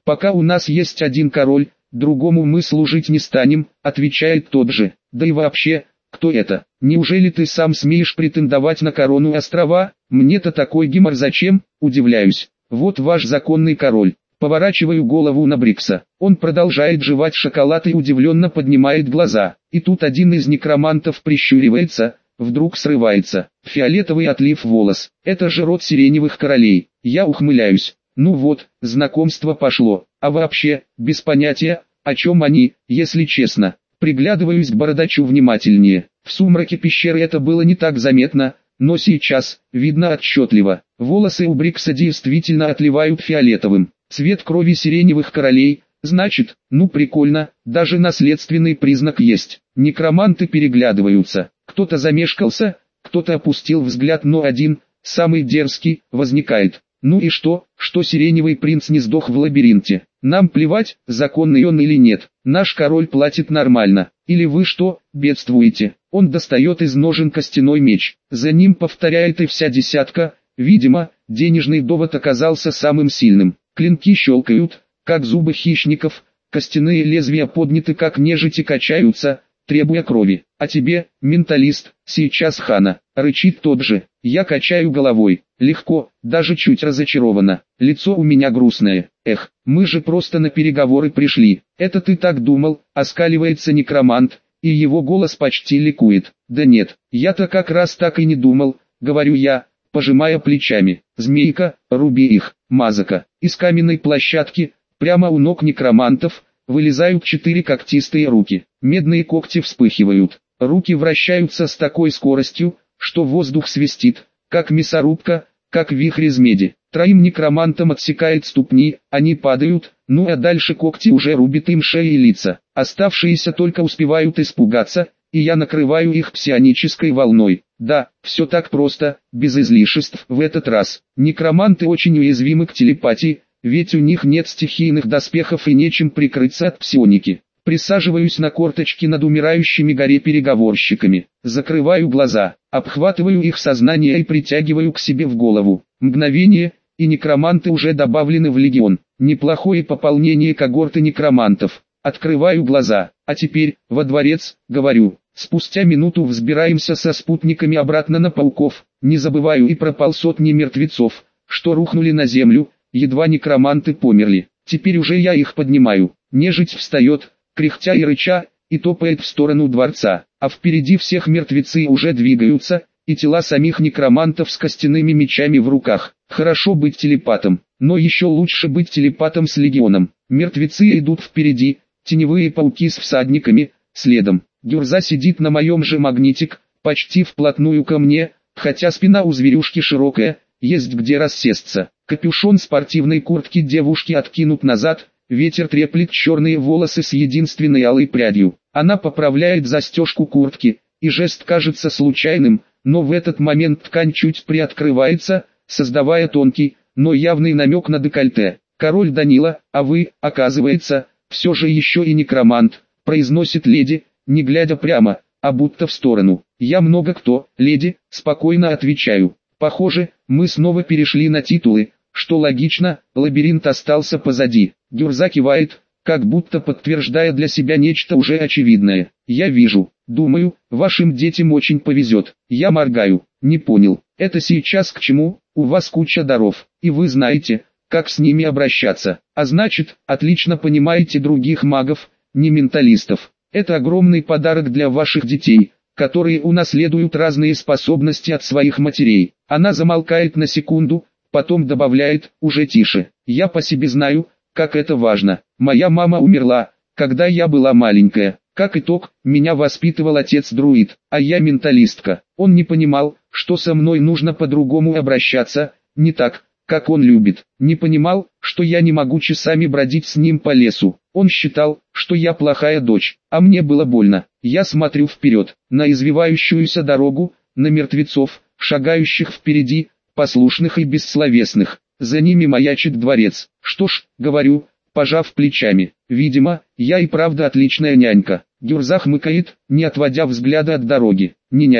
Пока у нас есть один король, другому мы служить не станем, отвечает тот же. Да и вообще, кто это? Неужели ты сам смеешь претендовать на корону острова? Мне-то такой гемор зачем? Удивляюсь. Вот ваш законный король. Поворачиваю голову на Брикса. Он продолжает жевать шоколад и удивленно поднимает глаза. И тут один из некромантов прищуривается, вдруг срывается. Фиолетовый отлив волос. Это же род сиреневых королей. Я ухмыляюсь. Ну вот, знакомство пошло. А вообще, без понятия, о чем они, если честно. Приглядываюсь к бородачу внимательнее. В сумраке пещеры это было не так заметно, но сейчас, видно отчетливо. Волосы у Брикса действительно отливают фиолетовым. Цвет крови сиреневых королей, значит, ну прикольно, даже наследственный признак есть. Некроманты переглядываются. Кто-то замешкался, кто-то опустил взгляд, но один, самый дерзкий, возникает. Ну и что, что сиреневый принц не сдох в лабиринте? Нам плевать, законный он или нет. Наш король платит нормально. Или вы что, бедствуете? Он достает из ножен костяной меч. За ним повторяет и вся десятка. Видимо, денежный довод оказался самым сильным. Клинки щелкают, как зубы хищников. Костяные лезвия подняты, как нежити, качаются, требуя крови. А тебе, менталист, сейчас хана, рычит тот же. Я качаю головой. Легко, даже чуть разочарованно. Лицо у меня грустное. Эх, мы же просто на переговоры пришли. Это ты так думал? Оскаливается некромант, и его голос почти ликует. Да нет, я-то как раз так и не думал, говорю я, пожимая плечами. Змейка, руби их, мазака. Из каменной площадки, прямо у ног некромантов, вылезают четыре когтистые руки. Медные когти вспыхивают. Руки вращаются с такой скоростью, что воздух свистит, как мясорубка, как вихрь из меди. Троим некромантам отсекает ступни, они падают, ну а дальше когти уже рубят им шеи и лица. Оставшиеся только успевают испугаться, и я накрываю их псионической волной. Да, все так просто, без излишеств в этот раз. Некроманты очень уязвимы к телепатии, ведь у них нет стихийных доспехов и нечем прикрыться от псионики. Присаживаюсь на корточки над умирающими горе-переговорщиками. Закрываю глаза, обхватываю их сознание и притягиваю к себе в голову. Мгновение, и некроманты уже добавлены в легион. Неплохое пополнение когорты некромантов. Открываю глаза, а теперь, во дворец, говорю. Спустя минуту взбираемся со спутниками обратно на пауков. Не забываю и про полсотни мертвецов, что рухнули на землю, едва некроманты померли. Теперь уже я их поднимаю. Нежить встает, кряхтя и рыча, и топает в сторону дворца, а впереди всех мертвецы уже двигаются, и тела самих некромантов с костяными мечами в руках. Хорошо быть телепатом, но еще лучше быть телепатом с легионом. Мертвецы идут впереди, теневые пауки с всадниками, следом. Гюрза сидит на моем же магнитик, почти вплотную ко мне, хотя спина у зверюшки широкая, есть где рассесться. Капюшон спортивной куртки девушки откинут назад, ветер треплет черные волосы с единственной алой прядью. Она поправляет застежку куртки, и жест кажется случайным, но в этот момент ткань чуть приоткрывается, создавая тонкий, но явный намек на декольте. «Король Данила, а вы, оказывается, все же еще и некромант», произносит леди, не глядя прямо, а будто в сторону. «Я много кто, леди», спокойно отвечаю. «Похоже, мы снова перешли на титулы, что логично, лабиринт остался позади». Гюрза кивает, как будто подтверждая для себя нечто уже очевидное. «Я вижу, думаю, вашим детям очень повезет». Я моргаю. «Не понял, это сейчас к чему? У вас куча даров, и вы знаете, как с ними обращаться. А значит, отлично понимаете других магов, не менталистов. Это огромный подарок для ваших детей, которые унаследуют разные способности от своих матерей». Она замолкает на секунду, потом добавляет, уже тише. «Я по себе знаю, как это важно. Моя мама умерла, когда я была маленькая. Как итог, меня воспитывал отец-друид, а я менталистка. Он не понимал, что со мной нужно по-другому обращаться, не так, как он любит. Не понимал, что я не могу часами бродить с ним по лесу. Он считал, что я плохая дочь, а мне было больно. Я смотрю вперед, на извивающуюся дорогу, на мертвецов, шагающих впереди, послушных и бессловесных. За ними маячит дворец. Что ж, говорю, пожав плечами. Видимо, я и правда отличная нянька. Гюрза хмыкает, не отводя взгляда от дороги. Не нянька,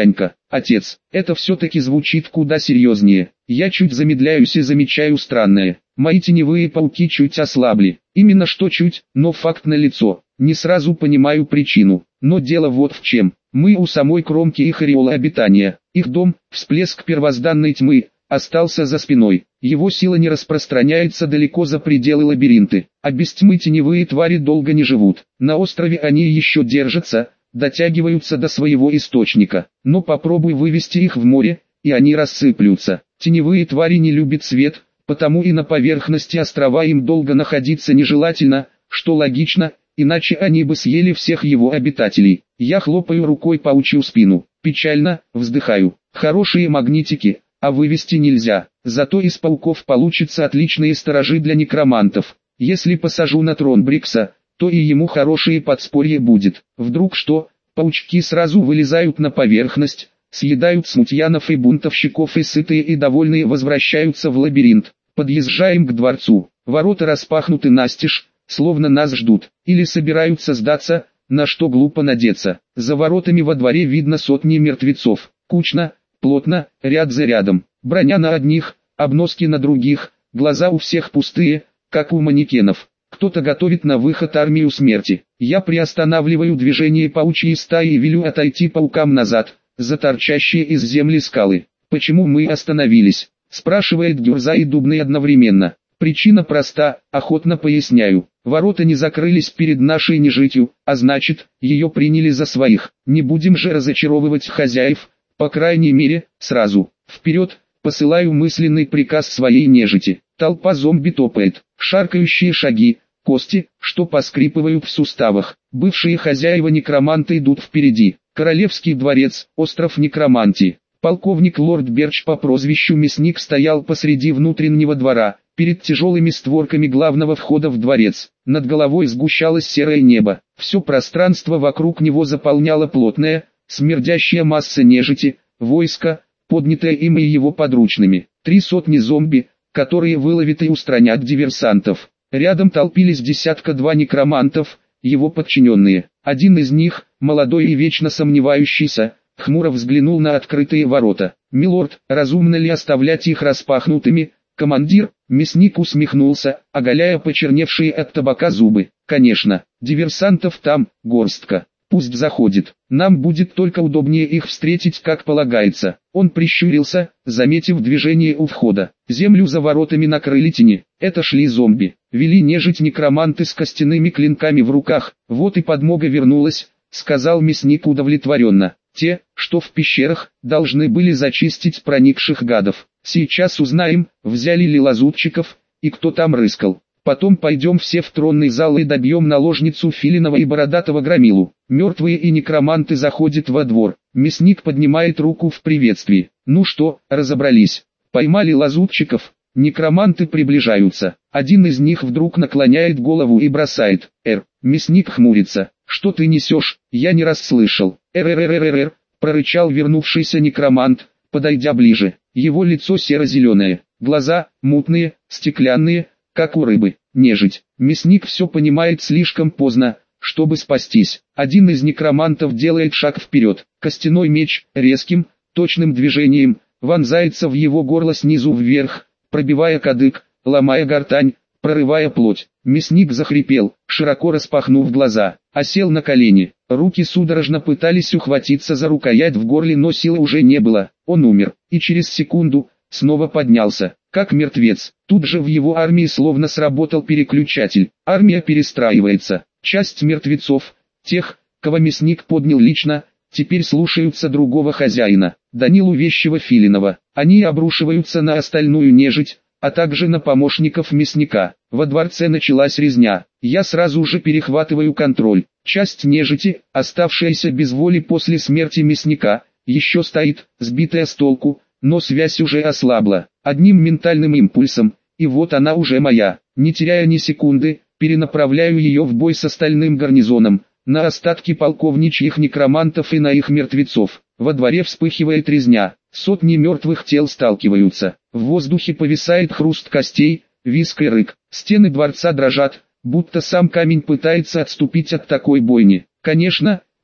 Отец, это все-таки звучит куда серьезнее. Я чуть замедляюсь и замечаю странное. Мои теневые пауки чуть ослабли. Именно что чуть, но факт налицо. Не сразу понимаю причину. Но дело вот в чем. Мы у самой кромки их ореола обитания. Их дом, всплеск первозданной тьмы, остался за спиной. Его сила не распространяется далеко за пределы лабиринты. А без тьмы теневые твари долго не живут. На острове они еще держатся, дотягиваются до своего источника. Но попробуй вывести их в море, и они рассыплются. Теневые твари не любят свет, потому и на поверхности острова им долго находиться нежелательно, что логично, иначе они бы съели всех его обитателей. Я хлопаю рукой паучью спину. Печально, вздыхаю. Хорошие магнитики, а вывести нельзя. Зато из пауков получатся отличные сторожи для некромантов. Если посажу на трон Брикса, то и ему хорошее подспорье будет. Вдруг что, паучки сразу вылезают на поверхность, съедают смутьянов и бунтовщиков и сытые и довольные возвращаются в лабиринт. Подъезжаем к дворцу. Ворота распахнуты настежь, словно нас ждут, или собираются сдаться, на что глупо надеться. За воротами во дворе видно сотни мертвецов. Кучно, плотно, ряд за рядом. Броня на одних, обноски на других, глаза у всех пустые, как у манекенов. Кто-то готовит на выход армию смерти. Я приостанавливаю движение паучьей стаи и велю отойти паукам назад, за торчащие из земли скалы. «Почему мы остановились?» – спрашивает Гюрза и Дубный одновременно. Причина проста, охотно поясняю. Ворота не закрылись перед нашей нежитью, а значит, ее приняли за своих. Не будем же разочаровывать хозяев, по крайней мере, сразу. Вперед, посылаю мысленный приказ своей нежити. Толпа зомби топает, шаркающие шаги, кости, что поскрипывают в суставах. Бывшие хозяева некроманты идут впереди. Королевский дворец, остров некромантии. Полковник Лорд Берч по прозвищу Мясник стоял посреди внутреннего двора, перед тяжелыми створками главного входа в дворец. Над головой сгущалось серое небо. Все пространство вокруг него заполняла плотная, смердящая масса нежити, войско, поднятое им и его подручными. Три сотни зомби, которые выловят и устранят диверсантов. Рядом толпились десятка-два некромантов, его подчиненные. Один из них, молодой и вечно сомневающийся, хмуро взглянул на открытые ворота. «Милорд, разумно ли оставлять их распахнутыми?» «Командир», мясник усмехнулся, оголяя почерневшие от табака зубы. «Конечно, диверсантов там, горстка. Пусть заходит. Нам будет только удобнее их встретить, как полагается». Он прищурился, заметив движение у входа. Землю за воротами накрыли тени. Это шли зомби. Вели нежить некроманты с костяными клинками в руках. «Вот и подмога вернулась», — сказал мясник удовлетворенно. «Те, что в пещерах, должны были зачистить проникших гадов. Сейчас узнаем, взяли ли лазутчиков, и кто там рыскал. Потом пойдем все в тронный зал и добьем наложницу Филинова и бородатого громилу». Мертвые и некроманты заходят во двор. Мясник поднимает руку в приветствии. «Ну что, разобрались? Поймали лазутчиков?» Некроманты приближаются. Один из них вдруг наклоняет голову и бросает: «Эр». Мясник хмурится. «Что ты несешь? Я не расслышал». «Эр-эр-эр-эр-эр», прорычал вернувшийся некромант, подойдя ближе. Его лицо серо-зеленое, глаза мутные, стеклянные, как у рыбы. Нежить. Мясник все понимает слишком поздно, чтобы спастись. Один из некромантов делает шаг вперед. Костяной меч, резким, точным движением, вонзается в его горло снизу вверх, пробивая кадык, ломая гортань, прорывая плоть. Мясник захрипел, широко распахнув глаза, осел на колени. Руки судорожно пытались ухватиться за рукоять в горле, но силы уже не было. Он умер, и через секунду снова поднялся, как мертвец. Тут же в его армии словно сработал переключатель. Армия перестраивается. Часть мертвецов, тех, кого мясник поднял лично, теперь слушаются другого хозяина, Данилу Вещего Филинова. Они обрушиваются на остальную нежить, а также на помощников мясника. Во дворце началась резня. Я сразу же перехватываю контроль. Часть нежити, оставшаяся без воли после смерти мясника, еще стоит, сбитая с толку, но связь уже ослабла. Одним ментальным импульсом, и вот она уже моя. Не теряя ни секунды, перенаправляю ее в бой с остальным гарнизоном, на остатки полковничьих некромантов и на их мертвецов. Во дворе вспыхивает резня. Сотни мертвых тел сталкиваются. В воздухе повисает хруст костей, визг и рык. Стены дворца дрожат, будто сам камень пытается отступить от такой бойни. Конечно,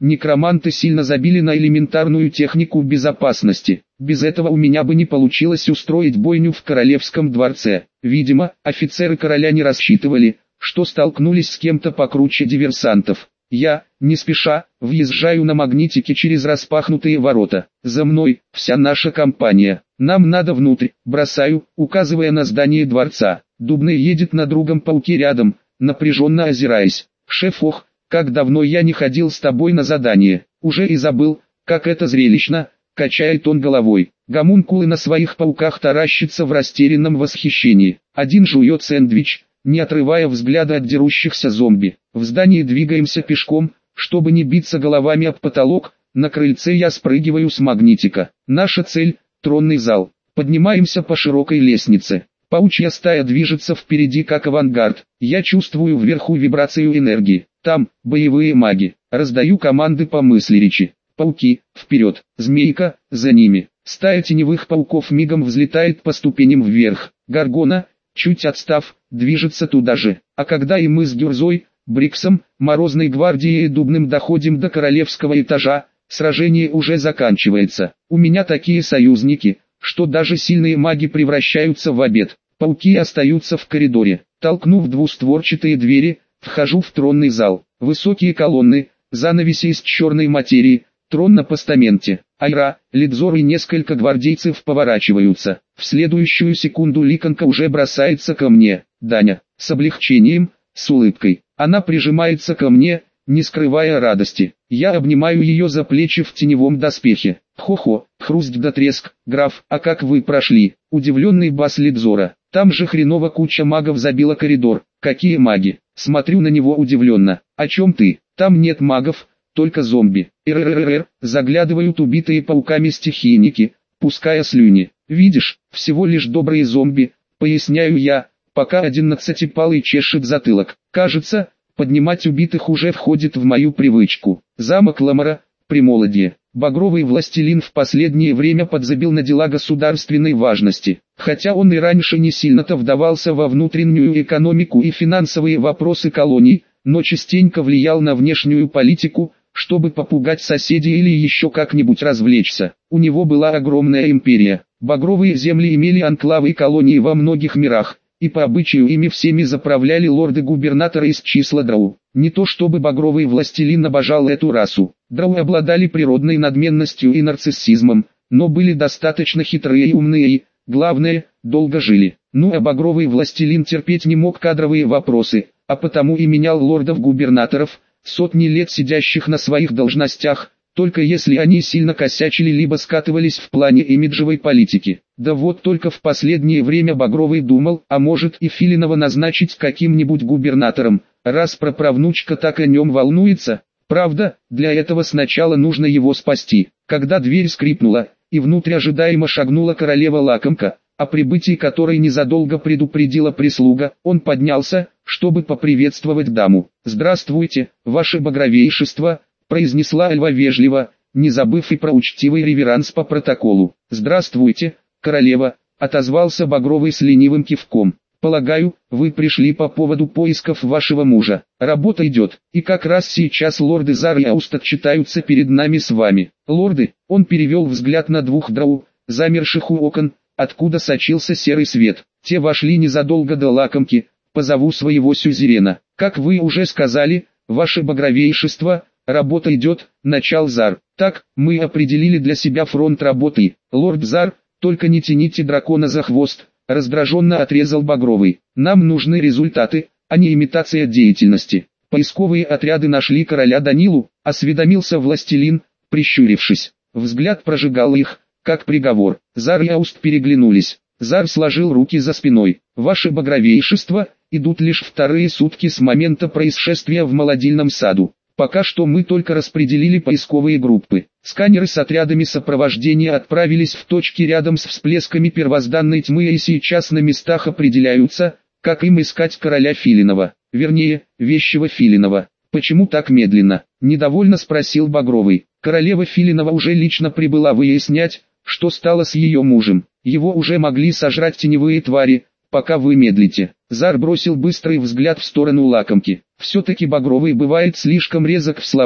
некроманты сильно забили на элементарную технику безопасности. Без этого у меня бы не получилось устроить бойню в королевском дворце. Видимо, офицеры короля не рассчитывали, что столкнулись с кем-то покруче диверсантов. Я, не спеша, въезжаю на магнитике через распахнутые ворота. За мной вся наша компания. Нам надо внутрь, бросаю, указывая на здание дворца. Дубный едет на другом пауке рядом, напряженно озираясь. Шеф, ох, как давно я не ходил с тобой на задание. Уже и забыл, как это зрелищно, качает он головой. Гомункулы на своих пауках таращатся в растерянном восхищении. Один жует сэндвич, не отрывая взгляда от дерущихся зомби. В здании двигаемся пешком, чтобы не биться головами об потолок. На крыльце я спрыгиваю с магнитика. Наша цель – тронный зал. Поднимаемся по широкой лестнице. Паучья стая движется впереди как авангард. Я чувствую вверху вибрацию энергии. Там – боевые маги. Раздаю команды по мысли речи. Пауки, вперед, змейка, за ними. Стая теневых пауков мигом взлетает по ступеням вверх. Гаргона, чуть отстав, движется туда же. А когда и мы с Гюрзой, Бриксом, Морозной гвардией и Дубным доходим до королевского этажа, сражение уже заканчивается. У меня такие союзники, что даже сильные маги превращаются в обед. Пауки остаются в коридоре. Толкнув двустворчатые двери, вхожу в тронный зал. Высокие колонны, занавеси из черной материи, трон на постаменте. Айра, Лидзор и несколько гвардейцев поворачиваются. В следующую секунду Ликанка уже бросается ко мне. Даня, с облегчением, с улыбкой. Она прижимается ко мне, не скрывая радости. Я обнимаю ее за плечи в теневом доспехе. Хо-хо, хруст да треск, граф, а как вы прошли? Удивленный бас Лидзора. Там же хреново куча магов забила коридор. Какие маги? Смотрю на него удивленно. О чем ты? Там нет магов, только зомби. РРРР, заглядывают убитые пауками стихийники, пуская слюни. Видишь, всего лишь добрые зомби, поясняю я, пока одиннадцатипалый чешет затылок. Кажется, поднимать убитых уже входит в мою привычку. Замок Ламара, Примолодье. Багровый властелин в последнее время подзабил на дела государственной важности. Хотя он и раньше не сильно-то вдавался во внутреннюю экономику и финансовые вопросы колоний, но частенько влиял на внешнюю политику, чтобы попугать соседей или еще как-нибудь развлечься. У него была огромная империя. Багровые земли имели анклавы и колонии во многих мирах, и по обычаю ими всеми заправляли лорды-губернаторы из числа драу. Не то чтобы багровый властелин обожал эту расу. Драу обладали природной надменностью и нарциссизмом, но были достаточно хитрые и умные и, главное, долго жили. Ну а багровый властелин терпеть не мог кадровые вопросы, а потому и менял лордов-губернаторов, сотни лет сидящих на своих должностях, только если они сильно косячили либо скатывались в плане имиджевой политики. Да вот только в последнее время Багровый думал, а может и Филинова назначить каким-нибудь губернатором, раз праправнучка так о нем волнуется. Правда, для этого сначала нужно его спасти. Когда дверь скрипнула, и внутрь ожидаемо шагнула королева Лакомка, о прибытии которой незадолго предупредила прислуга, он поднялся, чтобы поприветствовать даму. «Здравствуйте, ваше багровейшество», — произнесла Эльва вежливо, не забыв и про учтивый реверанс по протоколу. «Здравствуйте, королева», — отозвался Багровый с ленивым кивком. «Полагаю, вы пришли по поводу поисков вашего мужа. Работа идет, и как раз сейчас лорды Зар и Ауст отчитаются перед нами с вами». «Лорды», — он перевел взгляд на двух драу, замерших у окон, откуда сочился серый свет. Те вошли незадолго до Лакомки. «Позову своего сюзерена. Как вы уже сказали, ваше багровейшество, работа идет», — начал Зар. «Так, мы определили для себя фронт работы. Лорд Зар, только не тяните дракона за хвост», — раздраженно отрезал Багровый. «Нам нужны результаты, а не имитация деятельности». «Поисковые отряды нашли короля Данилу», — осведомился властелин, прищурившись. Взгляд прожигал их, как приговор. Зар и Ауст переглянулись. Зар сложил руки за спиной. «Ваше багровейшество, идут лишь вторые сутки с момента происшествия в молодильном саду. Пока что мы только распределили поисковые группы. Сканеры с отрядами сопровождения отправились в точки рядом с всплесками первозданной тьмы и сейчас на местах определяются, как им искать короля Филинова, вернее, вещего Филинова». «Почему так медленно?» – недовольно спросил Багровый. «Королева Филинова уже лично прибыла выяснять, что стало с ее мужем. Его уже могли сожрать теневые твари, пока вы медлите». Зар бросил быстрый взгляд в сторону Лакомки. Все-таки Багровый бывает слишком резок в словах,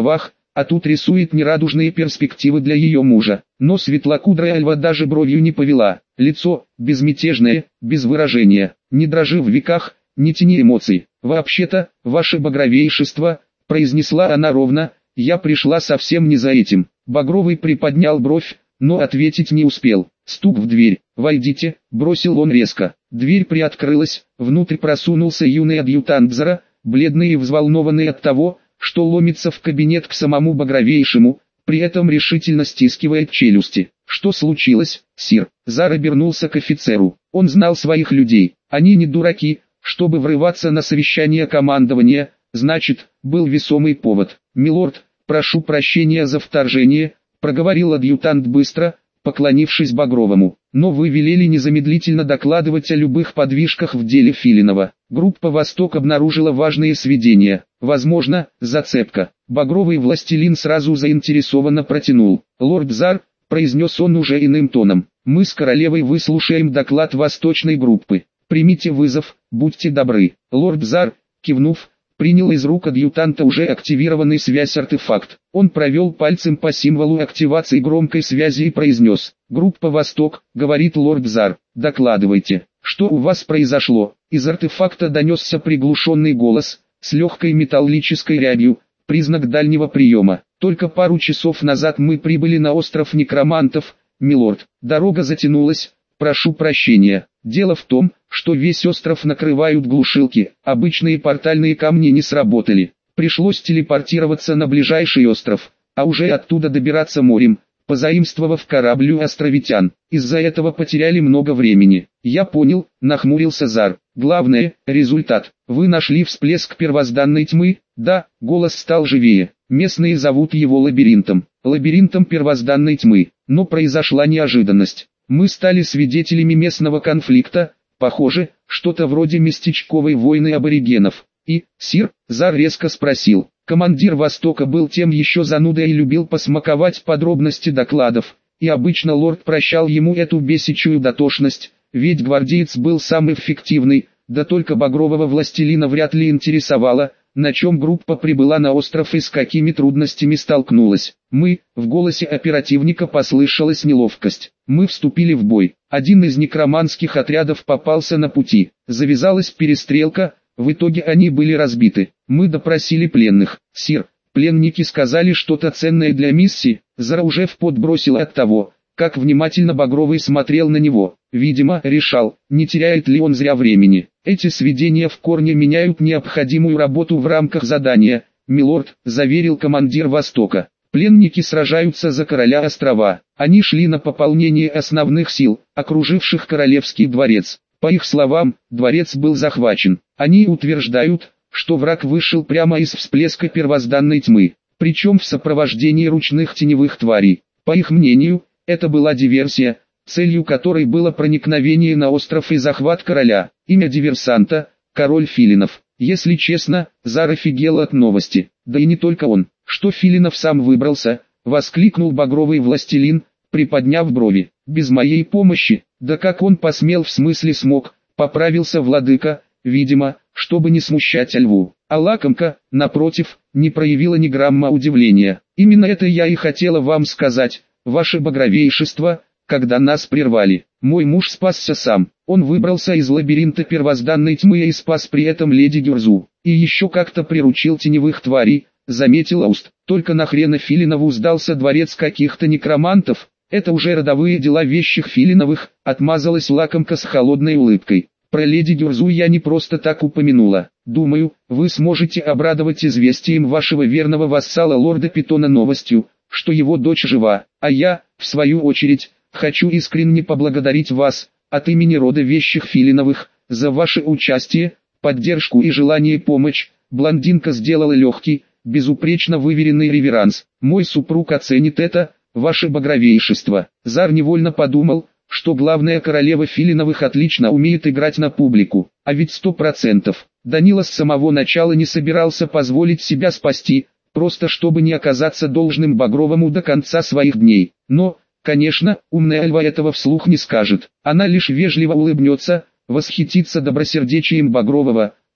а тут рисует нерадужные перспективы для ее мужа. Но светлокудрая Альва даже бровью не повела, лицо безмятежное, без выражения, не дрожи в веках, не тяни эмоций. «Вообще-то, ваше багровейшество», — произнесла она ровно, — «я пришла совсем не за этим». Багровый приподнял бровь, но ответить не успел. Стук в дверь. «Войдите», — бросил он резко. Дверь приоткрылась, внутрь просунулся юный адъютант Бзара, бледный и взволнованный от того, что ломится в кабинет к самому багровейшему, при этом решительно стискивает челюсти. «Что случилось, сир?» Зар обернулся к офицеру. Он знал своих людей, они не дураки, чтобы врываться на совещание командования, значит, был весомый повод. «Милорд, прошу прощения за вторжение», — проговорил адъютант быстро, поклонившись Багровому. «Но вы велели незамедлительно докладывать о любых подвижках в деле Филинова. Группа «Восток» обнаружила важные сведения. Возможно, зацепка». Багровый властелин сразу заинтересованно протянул. «Лорд Зар», — произнес он уже иным тоном, — «мы с королевой выслушаем доклад восточной группы. Примите вызов, будьте добры». Лорд Зар, кивнув, принял из рук адъютанта уже активированный связь-артефакт. Он провел пальцем по символу активации громкой связи и произнес: «Группа «Восток», — говорит лорд Зар, — докладывайте, что у вас произошло». Из артефакта донесся приглушенный голос, с легкой металлической рябью, признак дальнего приема. «Только пару часов назад мы прибыли на остров Некромантов, милорд. Дорога затянулась, прошу прощения. Дело в том, что весь остров накрывают глушилки, обычные портальные камни не сработали. Пришлось телепортироваться на ближайший остров, а уже оттуда добираться морем, позаимствовав корабль у островитян. Из-за этого потеряли много времени». «Я понял», — нахмурился Зар. «Главное, результат. Вы нашли всплеск первозданной тьмы?» «Да», — голос стал живее. «Местные зовут его лабиринтом. Лабиринтом первозданной тьмы. Но произошла неожиданность. Мы стали свидетелями местного конфликта, похоже, что-то вроде местечковой войны аборигенов. И, сир?» — Зар резко спросил. Командир Востока был тем еще занудой и любил посмаковать подробности докладов, и обычно лорд прощал ему эту бесячую дотошность, ведь гвардеец был самый эффективный, да только багрового властелина вряд ли интересовало, на чем группа прибыла на остров и с какими трудностями столкнулась. «Мы», — в голосе оперативника послышалась неловкость, — «мы вступили в бой. Один из некроманских отрядов попался на пути. Завязалась перестрелка, в итоге они были разбиты. Мы допросили пленных. Сир, пленники сказали что-то ценное для миссии». Зара уже в пот бросил от того, как внимательно Багровый смотрел на него. Видимо, решал, не теряет ли он зря времени. «Эти сведения в корне меняют необходимую работу в рамках задания, милорд», — заверил командир Востока. «Пленники сражаются за короля острова. Они шли на пополнение основных сил, окруживших королевский дворец. По их словам, дворец был захвачен. Они утверждают, что враг вышел прямо из всплеска первозданной тьмы, причем в сопровождении ручных теневых тварей. По их мнению, это была диверсия, целью которой было проникновение на остров и захват короля. Имя диверсанта – король Филинов». Если честно, Зар офигел от новости. Да и не только он. «Что Филинов сам выбрался?» – воскликнул Багровый властелин, приподняв брови. «Без моей помощи? Да как он посмел, в смысле смог?» – поправился владыка, видимо, чтобы не смущать Альву. А лакомка, напротив, не проявила ни грамма удивления. «Именно это я и хотела вам сказать, ваше багровейшество, когда нас прервали. Мой муж спасся сам. Он выбрался из лабиринта первозданной тьмы и спас при этом леди Гюрзу. И еще как-то приручил теневых тварей», — заметил Ауст. «Только нахрена Филинову сдался дворец каких-то некромантов? Это уже родовые дела вещих Филиновых», — отмазалась лакомка с холодной улыбкой. «Про леди Гюрзу я не просто так упомянула. Думаю, вы сможете обрадовать известием вашего верного вассала лорда Питона новостью, что его дочь жива, а я, в свою очередь, хочу искренне поблагодарить вас, от имени рода вещих Филиновых, за ваше участие, поддержку и желание помочь». Блондинка сделала легкий, безупречно выверенный реверанс. «Мой супруг оценит это, ваше багровейшество». Зар невольно подумал, что главная королева Филиновых отлично умеет играть на публику, а ведь сто процентов. Данила с самого начала не собирался позволить себя спасти, просто чтобы не оказаться должным Багровому до конца своих дней. Но, конечно, умная Альва этого вслух не скажет. Она лишь вежливо улыбнется, восхитится добросердечием Багрового,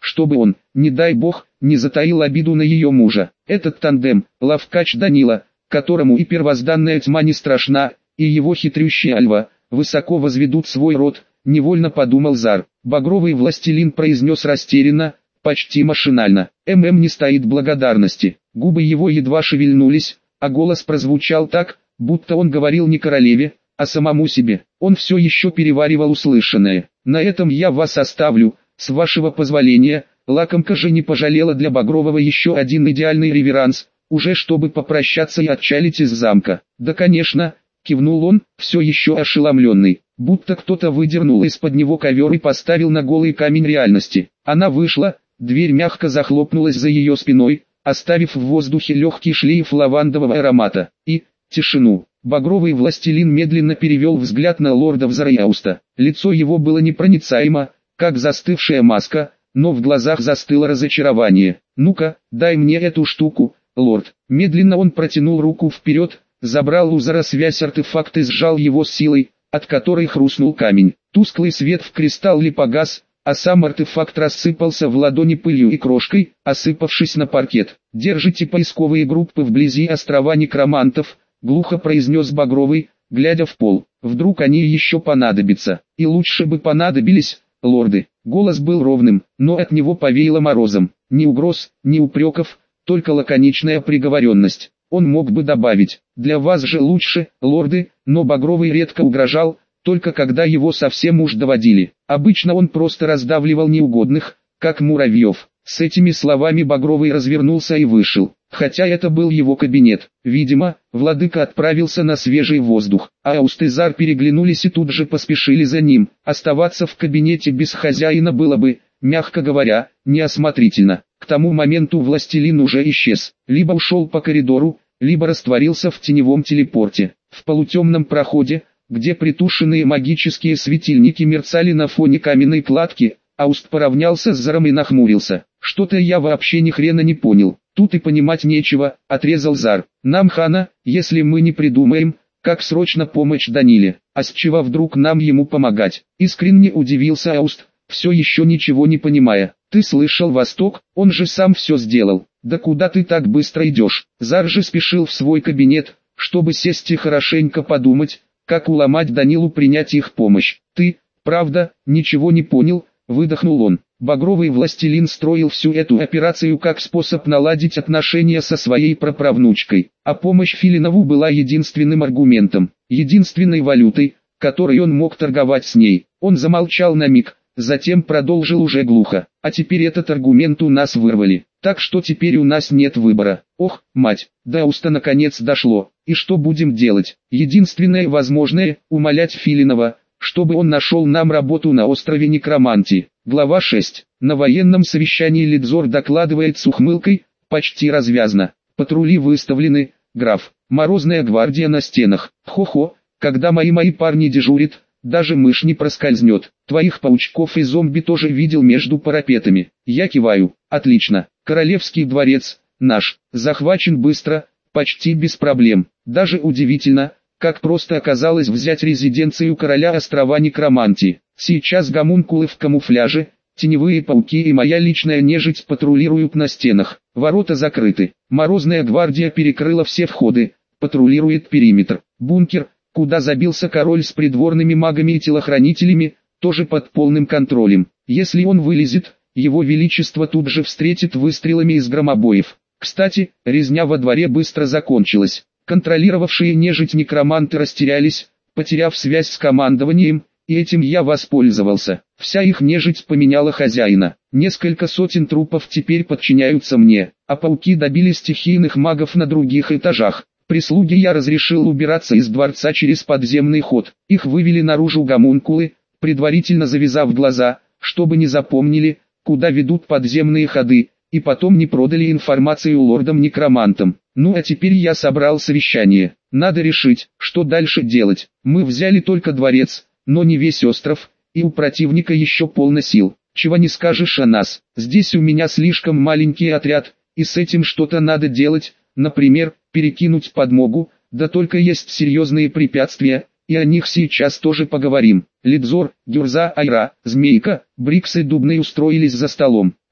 чтобы он, не дай бог, не затаил обиду на ее мужа. Этот тандем, лавкач Данила, которому и первозданная тьма не страшна, и его хитрющая Альва, высоко возведут свой род, невольно подумал Зар. Багровый властелин произнес растерянно, почти машинально. ММ не стоит благодарности. Губы его едва шевельнулись, а голос прозвучал так, будто он говорил не королеве, а самому себе. Он все еще переваривал услышанное. На этом я вас оставлю, с вашего позволения. Лакомка же не пожалела для Багрового еще один идеальный реверанс, уже чтобы попрощаться и отчалить из замка. Да конечно, кивнул он, все еще ошеломленный, будто кто-то выдернул из-под него ковер и поставил на голый камень реальности. Она вышла, дверь мягко захлопнулась за ее спиной, оставив в воздухе легкий шлейф лавандового аромата, и тишину. Багровый властелин медленно перевел взгляд на лорда Взарьяуста. Лицо его было непроницаемо, как застывшая маска, но в глазах застыло разочарование. «Ну-ка, дай мне эту штуку, лорд». Медленно он протянул руку вперед, забрал у Зара связь артефакт и сжал его с силой, от которой хрустнул камень. Тусклый свет в кристалле погас, а сам артефакт рассыпался в ладони пылью и крошкой, осыпавшись на паркет. «Держите поисковые группы вблизи острова некромантов», — глухо произнес Багровый, глядя в пол. «Вдруг они еще понадобятся. И лучше бы понадобились, лорды». Голос был ровным, но от него повеяло морозом. Ни угроз, ни упреков, только лаконичная приговоренность. Он мог бы добавить: «Для вас же лучше, лорды», но Багровый редко угрожал, только когда его совсем уж доводили. Обычно он просто раздавливал неугодных, как муравьев. С этими словами Багровый развернулся и вышел. Хотя это был его кабинет. Видимо, владыка отправился на свежий воздух. А Ауст и Зар переглянулись и тут же поспешили за ним. Оставаться в кабинете без хозяина было бы, мягко говоря, неосмотрительно. К тому моменту властелин уже исчез. Либо ушел по коридору, либо растворился в теневом телепорте. В полутемном проходе, где притушенные магические светильники мерцали на фоне каменной кладки, Ауст поравнялся с Заром и нахмурился. «Что-то я вообще ни хрена не понял». «Тут и понимать нечего», — отрезал Зар. «Нам хана, если мы не придумаем, как срочно помочь Даниле. А с чего вдруг нам ему помогать?» Искренне удивился Ауст, все еще ничего не понимая. «Ты слышал Восток, он же сам все сделал». «Да куда ты так быстро идешь?» Зар же спешил в свой кабинет, чтобы сесть и хорошенько подумать, как уломать Данилу принять их помощь. «Ты, правда, ничего не понял?» — выдохнул он. Багровый властелин строил всю эту операцию как способ наладить отношения со своей праправнучкой, а помощь Филинову была единственным аргументом, единственной валютой, которой он мог торговать с ней. Он замолчал на миг, затем продолжил уже глухо: «А теперь этот аргумент у нас вырвали, так что теперь у нас нет выбора». Ох, мать, до Ауста наконец дошло. И что будем делать? Единственное возможное — умолять Филинова, чтобы он нашел нам работу на острове Некромантии. Глава шесть. На военном совещании Лидзор докладывает с ухмылкой, почти развязно. Патрули выставлены, граф. Морозная гвардия на стенах. Хо-хо, когда мои-мои парни дежурят, даже мышь не проскользнет. Твоих паучков и зомби тоже видел между парапетами. Я киваю. Отлично. Королевский дворец, наш, захвачен быстро, почти без проблем. Даже удивительно, как просто оказалось взять резиденцию короля острова Некромантии. Сейчас гомункулы в камуфляже, теневые пауки и моя личная нежить патрулируют на стенах. Ворота закрыты. Морозная гвардия перекрыла все входы, патрулирует периметр. Бункер, куда забился король с придворными магами и телохранителями, тоже под полным контролем. Если он вылезет, его величество тут же встретит выстрелами из громобоев. Кстати, резня во дворе быстро закончилась. Контролировавшие нежить некроманты растерялись, потеряв связь с командованием, и этим я воспользовался. Вся их нежить поменяла хозяина. Несколько сотен трупов теперь подчиняются мне, а пауки добили стихийных магов на других этажах. Прислуге я разрешил убираться из дворца через подземный ход. Их вывели наружу гомункулы, предварительно завязав глаза, чтобы не запомнили, куда ведут подземные ходы, и потом не продали информацию лордам-некромантам. Ну а теперь я собрал совещание. Надо решить, что дальше делать. Мы взяли только дворец, но не весь остров, и у противника еще полно сил. Чего не скажешь о нас. Здесь у меня слишком маленький отряд, и с этим что-то надо делать, например, перекинуть подмогу, да только есть серьезные препятствия, и о них сейчас тоже поговорим. Лидзор, Гюрза, Айра, Змейка, Брикс и Дубный устроились за столом.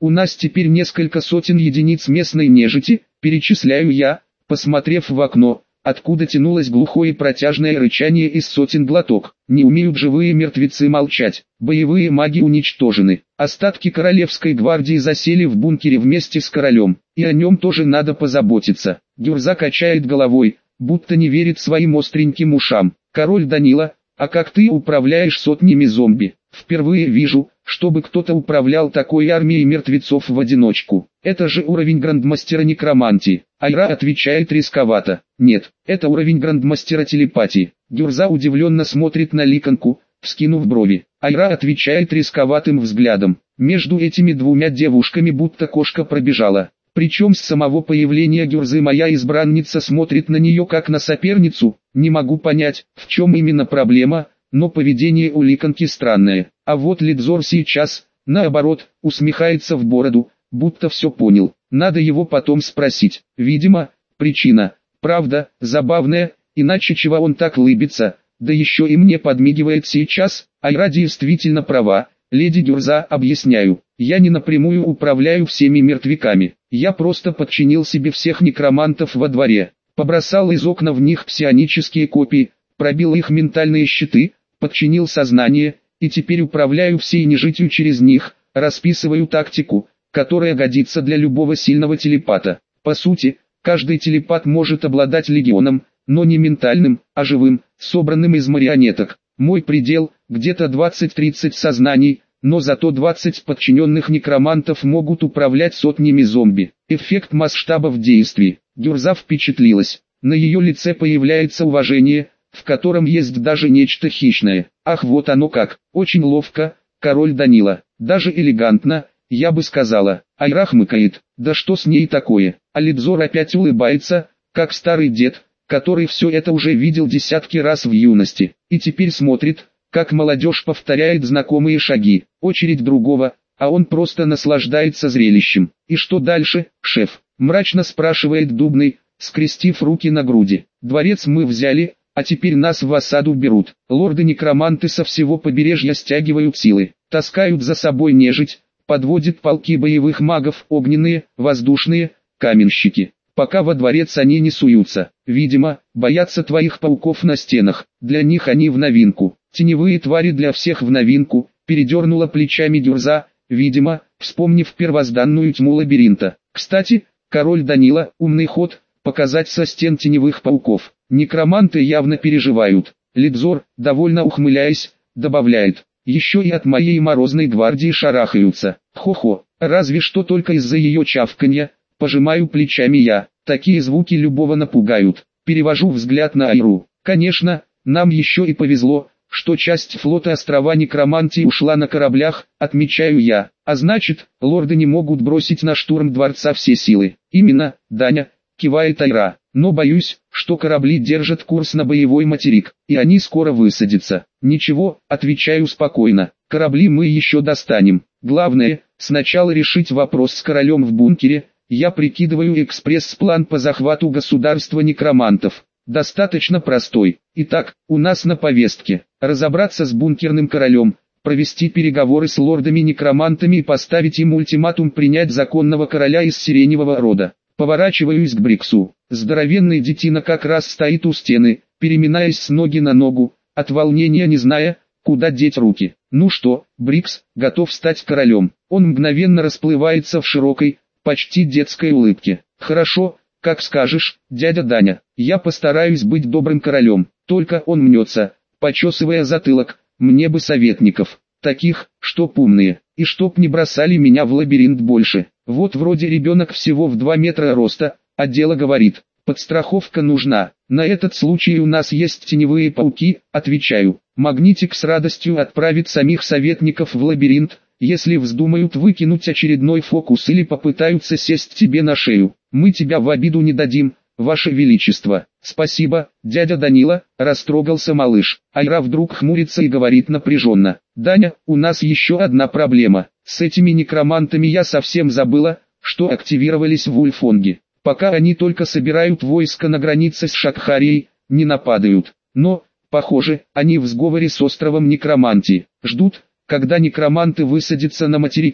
У нас теперь несколько сотен единиц местной нежити, перечисляю я, посмотрев в окно, откуда тянулось глухое протяжное рычание из сотен глоток. Не умеют живые мертвецы молчать, боевые маги уничтожены. Остатки королевской гвардии засели в бункере вместе с королем, и о нем тоже надо позаботиться. Гюрза качает головой, будто не верит своим остреньким ушам. Король Данила, а как ты управляешь сотнями зомби? Впервые вижу, чтобы кто-то управлял такой армией мертвецов в одиночку. Это же уровень грандмастера некромантии. Айра отвечает рисковато. Нет, это уровень грандмастера телепатии. Гюрза удивленно смотрит на ликанку, вскинув брови. Айра отвечает рисковатым взглядом. Между этими двумя девушками будто кошка пробежала. Причем с самого появления Гюрзы моя избранница смотрит на нее как на соперницу. Не могу понять, в чем именно проблема, но поведение у ликанки странное. А вот Лидзор сейчас, наоборот, усмехается в бороду, будто все понял. Надо его потом спросить. Видимо, причина, правда, забавная, иначе чего он так лыбится, да еще и мне подмигивает сейчас. Айра действительно права, леди Гюрза, объясняю. Я не напрямую управляю всеми мертвяками. Я просто подчинил себе всех некромантов во дворе. Побросал из окна в них псионические копии, пробил их ментальные щиты, подчинил сознание, и теперь управляю всей нежитью через них, расписываю тактику, которая годится для любого сильного телепата. По сути, каждый телепат может обладать легионом, но не ментальным, а живым, собранным из марионеток. Мой предел – где-то двадцать-тридцать сознаний, но зато двадцать подчиненных некромантов могут управлять сотнями зомби. Эффект масштаба в действии. Гюрза впечатлилась. На ее лице появляется уважение, в котором есть даже нечто хищное. Ах, вот оно как, очень ловко, король Данила, даже элегантно, я бы сказала. Айра хмыкает, да что с ней такое? А Лидзор опять улыбается, как старый дед, который все это уже видел десятки раз в юности, и теперь смотрит, как молодежь повторяет знакомые шаги. Очередь другого, а он просто наслаждается зрелищем. И что дальше, шеф? Мрачно спрашивает Дубный, скрестив руки на груди. Дворец мы взяли, а теперь нас в осаду берут. Лорды-некроманты со всего побережья стягивают силы, таскают за собой нежить, подводят полки боевых магов, огненные, воздушные, каменщики. Пока во дворец они не суются. Видимо, боятся твоих пауков на стенах. Для них они в новинку. Теневые твари для всех в новинку. Передернула плечами Гюрза, видимо, вспомнив первозданную тьму лабиринта. Кстати, король Данила, умный ход, показать со стен теневых пауков. Некроманты явно переживают. Лидзор, довольно ухмыляясь, добавляет. Еще и от моей морозной гвардии шарахаются. Хо-хо, разве что только из-за ее чавканья. Пожимаю плечами я. Такие звуки любого напугают. Перевожу взгляд на Айру. Конечно, нам еще и повезло, что часть флота острова Некромантии ушла на кораблях, отмечаю я. А значит, лорды не могут бросить на штурм дворца все силы. Именно, Даня, кивает Айра. Но боюсь, что корабли держат курс на боевой материк, и они скоро высадятся. Ничего, отвечаю спокойно. Корабли мы еще достанем. Главное, сначала решить вопрос с королем в бункере. Я прикидываю экспресс-план по захвату государства некромантов. Достаточно простой. Итак, у нас на повестке разобраться с бункерным королем, провести переговоры с лордами-некромантами и поставить им ультиматум принять законного короля из сиреневого рода. Поворачиваюсь к Бриксу. Здоровенный детина как раз стоит у стены, переминаясь с ноги на ногу, от волнения не зная, куда деть руки. Ну что, Брикс, готов стать королем? Он мгновенно расплывается в широкой, почти детской улыбке. Хорошо, как скажешь, дядя Даня. Я постараюсь быть добрым королем. Только он мнется, почесывая затылок. Мне бы советников, таких, чтоб умные, и чтоб не бросали меня в лабиринт больше. Вот вроде ребенок всего в два метра роста, а дело говорит. Подстраховка нужна. На этот случай у нас есть теневые пауки, отвечаю. Магнитик с радостью отправит самих советников в лабиринт, если вздумают выкинуть очередной фокус или попытаются сесть тебе на шею. Мы тебя в обиду не дадим, ваше величество. Спасибо, дядя Данила, растрогался малыш. Айра вдруг хмурится и говорит напряженно. Даня, у нас еще одна проблема. С этими некромантами я совсем забыла, что активировались в Ульфонге. Пока они только собирают войско на границе с Шакхарией, не нападают. Но, похоже, они в сговоре с островом Некромантии. Ждут, когда некроманты высадятся на материке,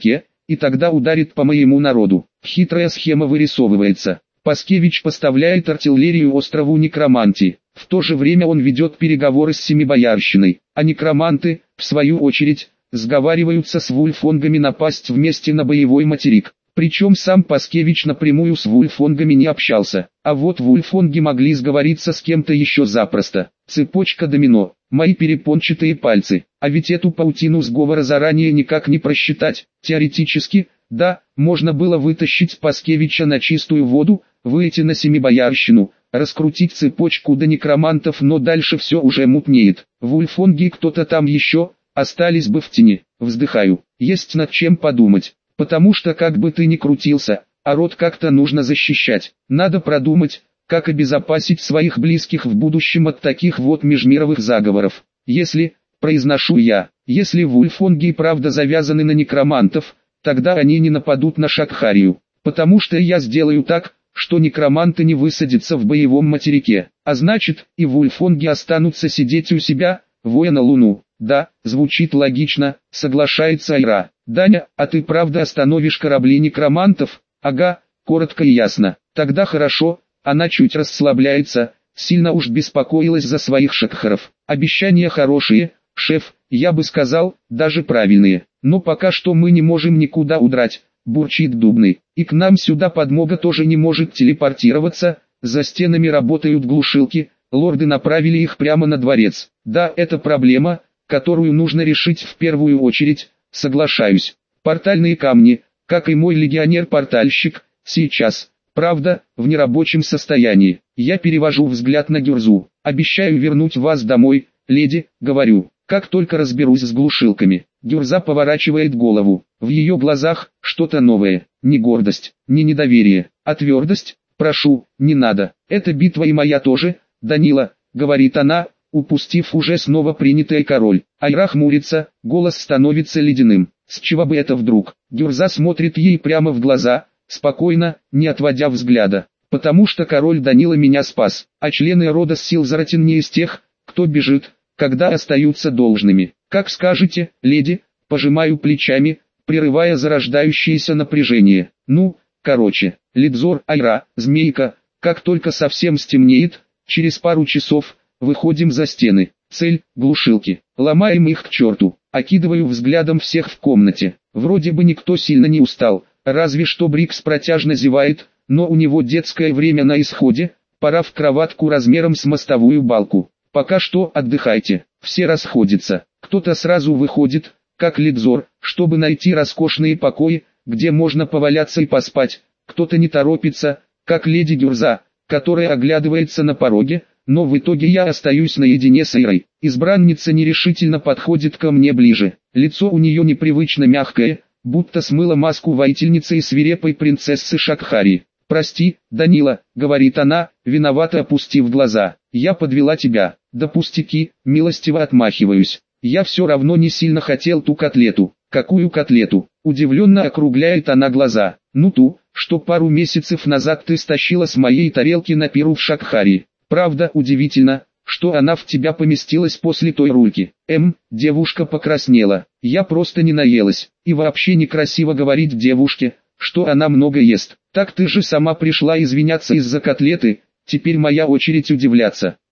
и тогда ударит по моему народу. Хитрая схема вырисовывается. Паскевич поставляет артиллерию острову Некромантии. В то же время он ведет переговоры с Семибоярщиной, а некроманты, в свою очередь, сговариваются с вульфонгами напасть вместе на боевой материк. Причем сам Паскевич напрямую с вульфонгами не общался, а вот вульфонги могли сговориться с кем-то еще запросто. Цепочка домино, мои перепончатые пальцы, а ведь эту паутину сговора заранее никак не просчитать. Теоретически, да, можно было вытащить Паскевича на чистую воду, выйти на Семибоярщину, раскрутить цепочку до некромантов, но дальше все уже мутнеет. Вульфонги и кто-то там еще, остались бы в тени. Вздыхаю, есть над чем подумать. Потому что как бы ты ни крутился, а род как-то нужно защищать. Надо продумать, как обезопасить своих близких в будущем от таких вот межмировых заговоров. Если, произношу я, если вульфонги и правда завязаны на некромантов, тогда они не нападут на Шакхарию. Потому что я сделаю так, что некроманты не высадятся в боевом материке. А значит, и вульфонги останутся сидеть у себя, воя на луну. Да, звучит логично, соглашается Айра. Даня, а ты правда остановишь корабли некромантов? Ага, коротко и ясно. Тогда хорошо, она чуть расслабляется, сильно уж беспокоилась за своих шакхаров. Обещания хорошие, шеф, я бы сказал, даже правильные. Но пока что мы не можем никуда удрать, бурчит Дубный. И к нам сюда подмога тоже не может телепортироваться, за стенами работают глушилки, лорды направили их прямо на дворец. Да, это проблема, которую нужно решить в первую очередь. Соглашаюсь. Портальные камни, как и мой легионер-портальщик, сейчас, правда, в нерабочем состоянии. Я перевожу взгляд на Гюрзу. Обещаю вернуть вас домой, леди, говорю, как только разберусь с глушилками. Гюрза поворачивает голову. В ее глазах что-то новое. Не гордость, не недоверие, а твердость. Прошу, не надо. Это битва и моя тоже, Данила, говорит она, упустив уже снова принятый король. Айра хмурится, голос становится ледяным. С чего бы это вдруг? Гюрза смотрит ей прямо в глаза, спокойно, не отводя взгляда. Потому что король Данила меня спас, а члены рода Силзаратин не из тех, кто бежит, когда остаются должными. Как скажете, леди, пожимаю плечами, прерывая зарождающееся напряжение. Ну, короче, Лидзор, Айра, Змейка, как только совсем стемнеет, через пару часов, выходим за стены. Цель – глушилки. Ломаем их к черту. Окидываю взглядом всех в комнате. Вроде бы никто сильно не устал, разве что Брикс протяжно зевает, но у него детское время на исходе, пора в кроватку размером с мостовую балку. Пока что отдыхайте. Все расходятся. Кто-то сразу выходит, как Лидзор, чтобы найти роскошные покои, где можно поваляться и поспать. Кто-то не торопится, как леди Гюрза, которая оглядывается на пороге, но в итоге я остаюсь наедине с Айрой. Избранница нерешительно подходит ко мне ближе. Лицо у нее непривычно мягкое, будто смыла маску воительницы и свирепой принцессы Шакхари. «Прости, Данила», — говорит она, виновато опустив глаза. «Я подвела тебя». «Да пустяки», — милостиво отмахиваюсь. «Я все равно не сильно хотел ту котлету». «Какую котлету?» — удивленно округляет она глаза. «Ну ту, что пару месяцев назад ты стащила с моей тарелки на пиру в Шакхари. Правда, удивительно, что она в тебя поместилась после той рульки». Эм, девушка покраснела. «Я просто не наелась. И вообще некрасиво говорить девушке, что она много ест. Так ты же сама пришла извиняться из-за котлеты, теперь моя очередь удивляться».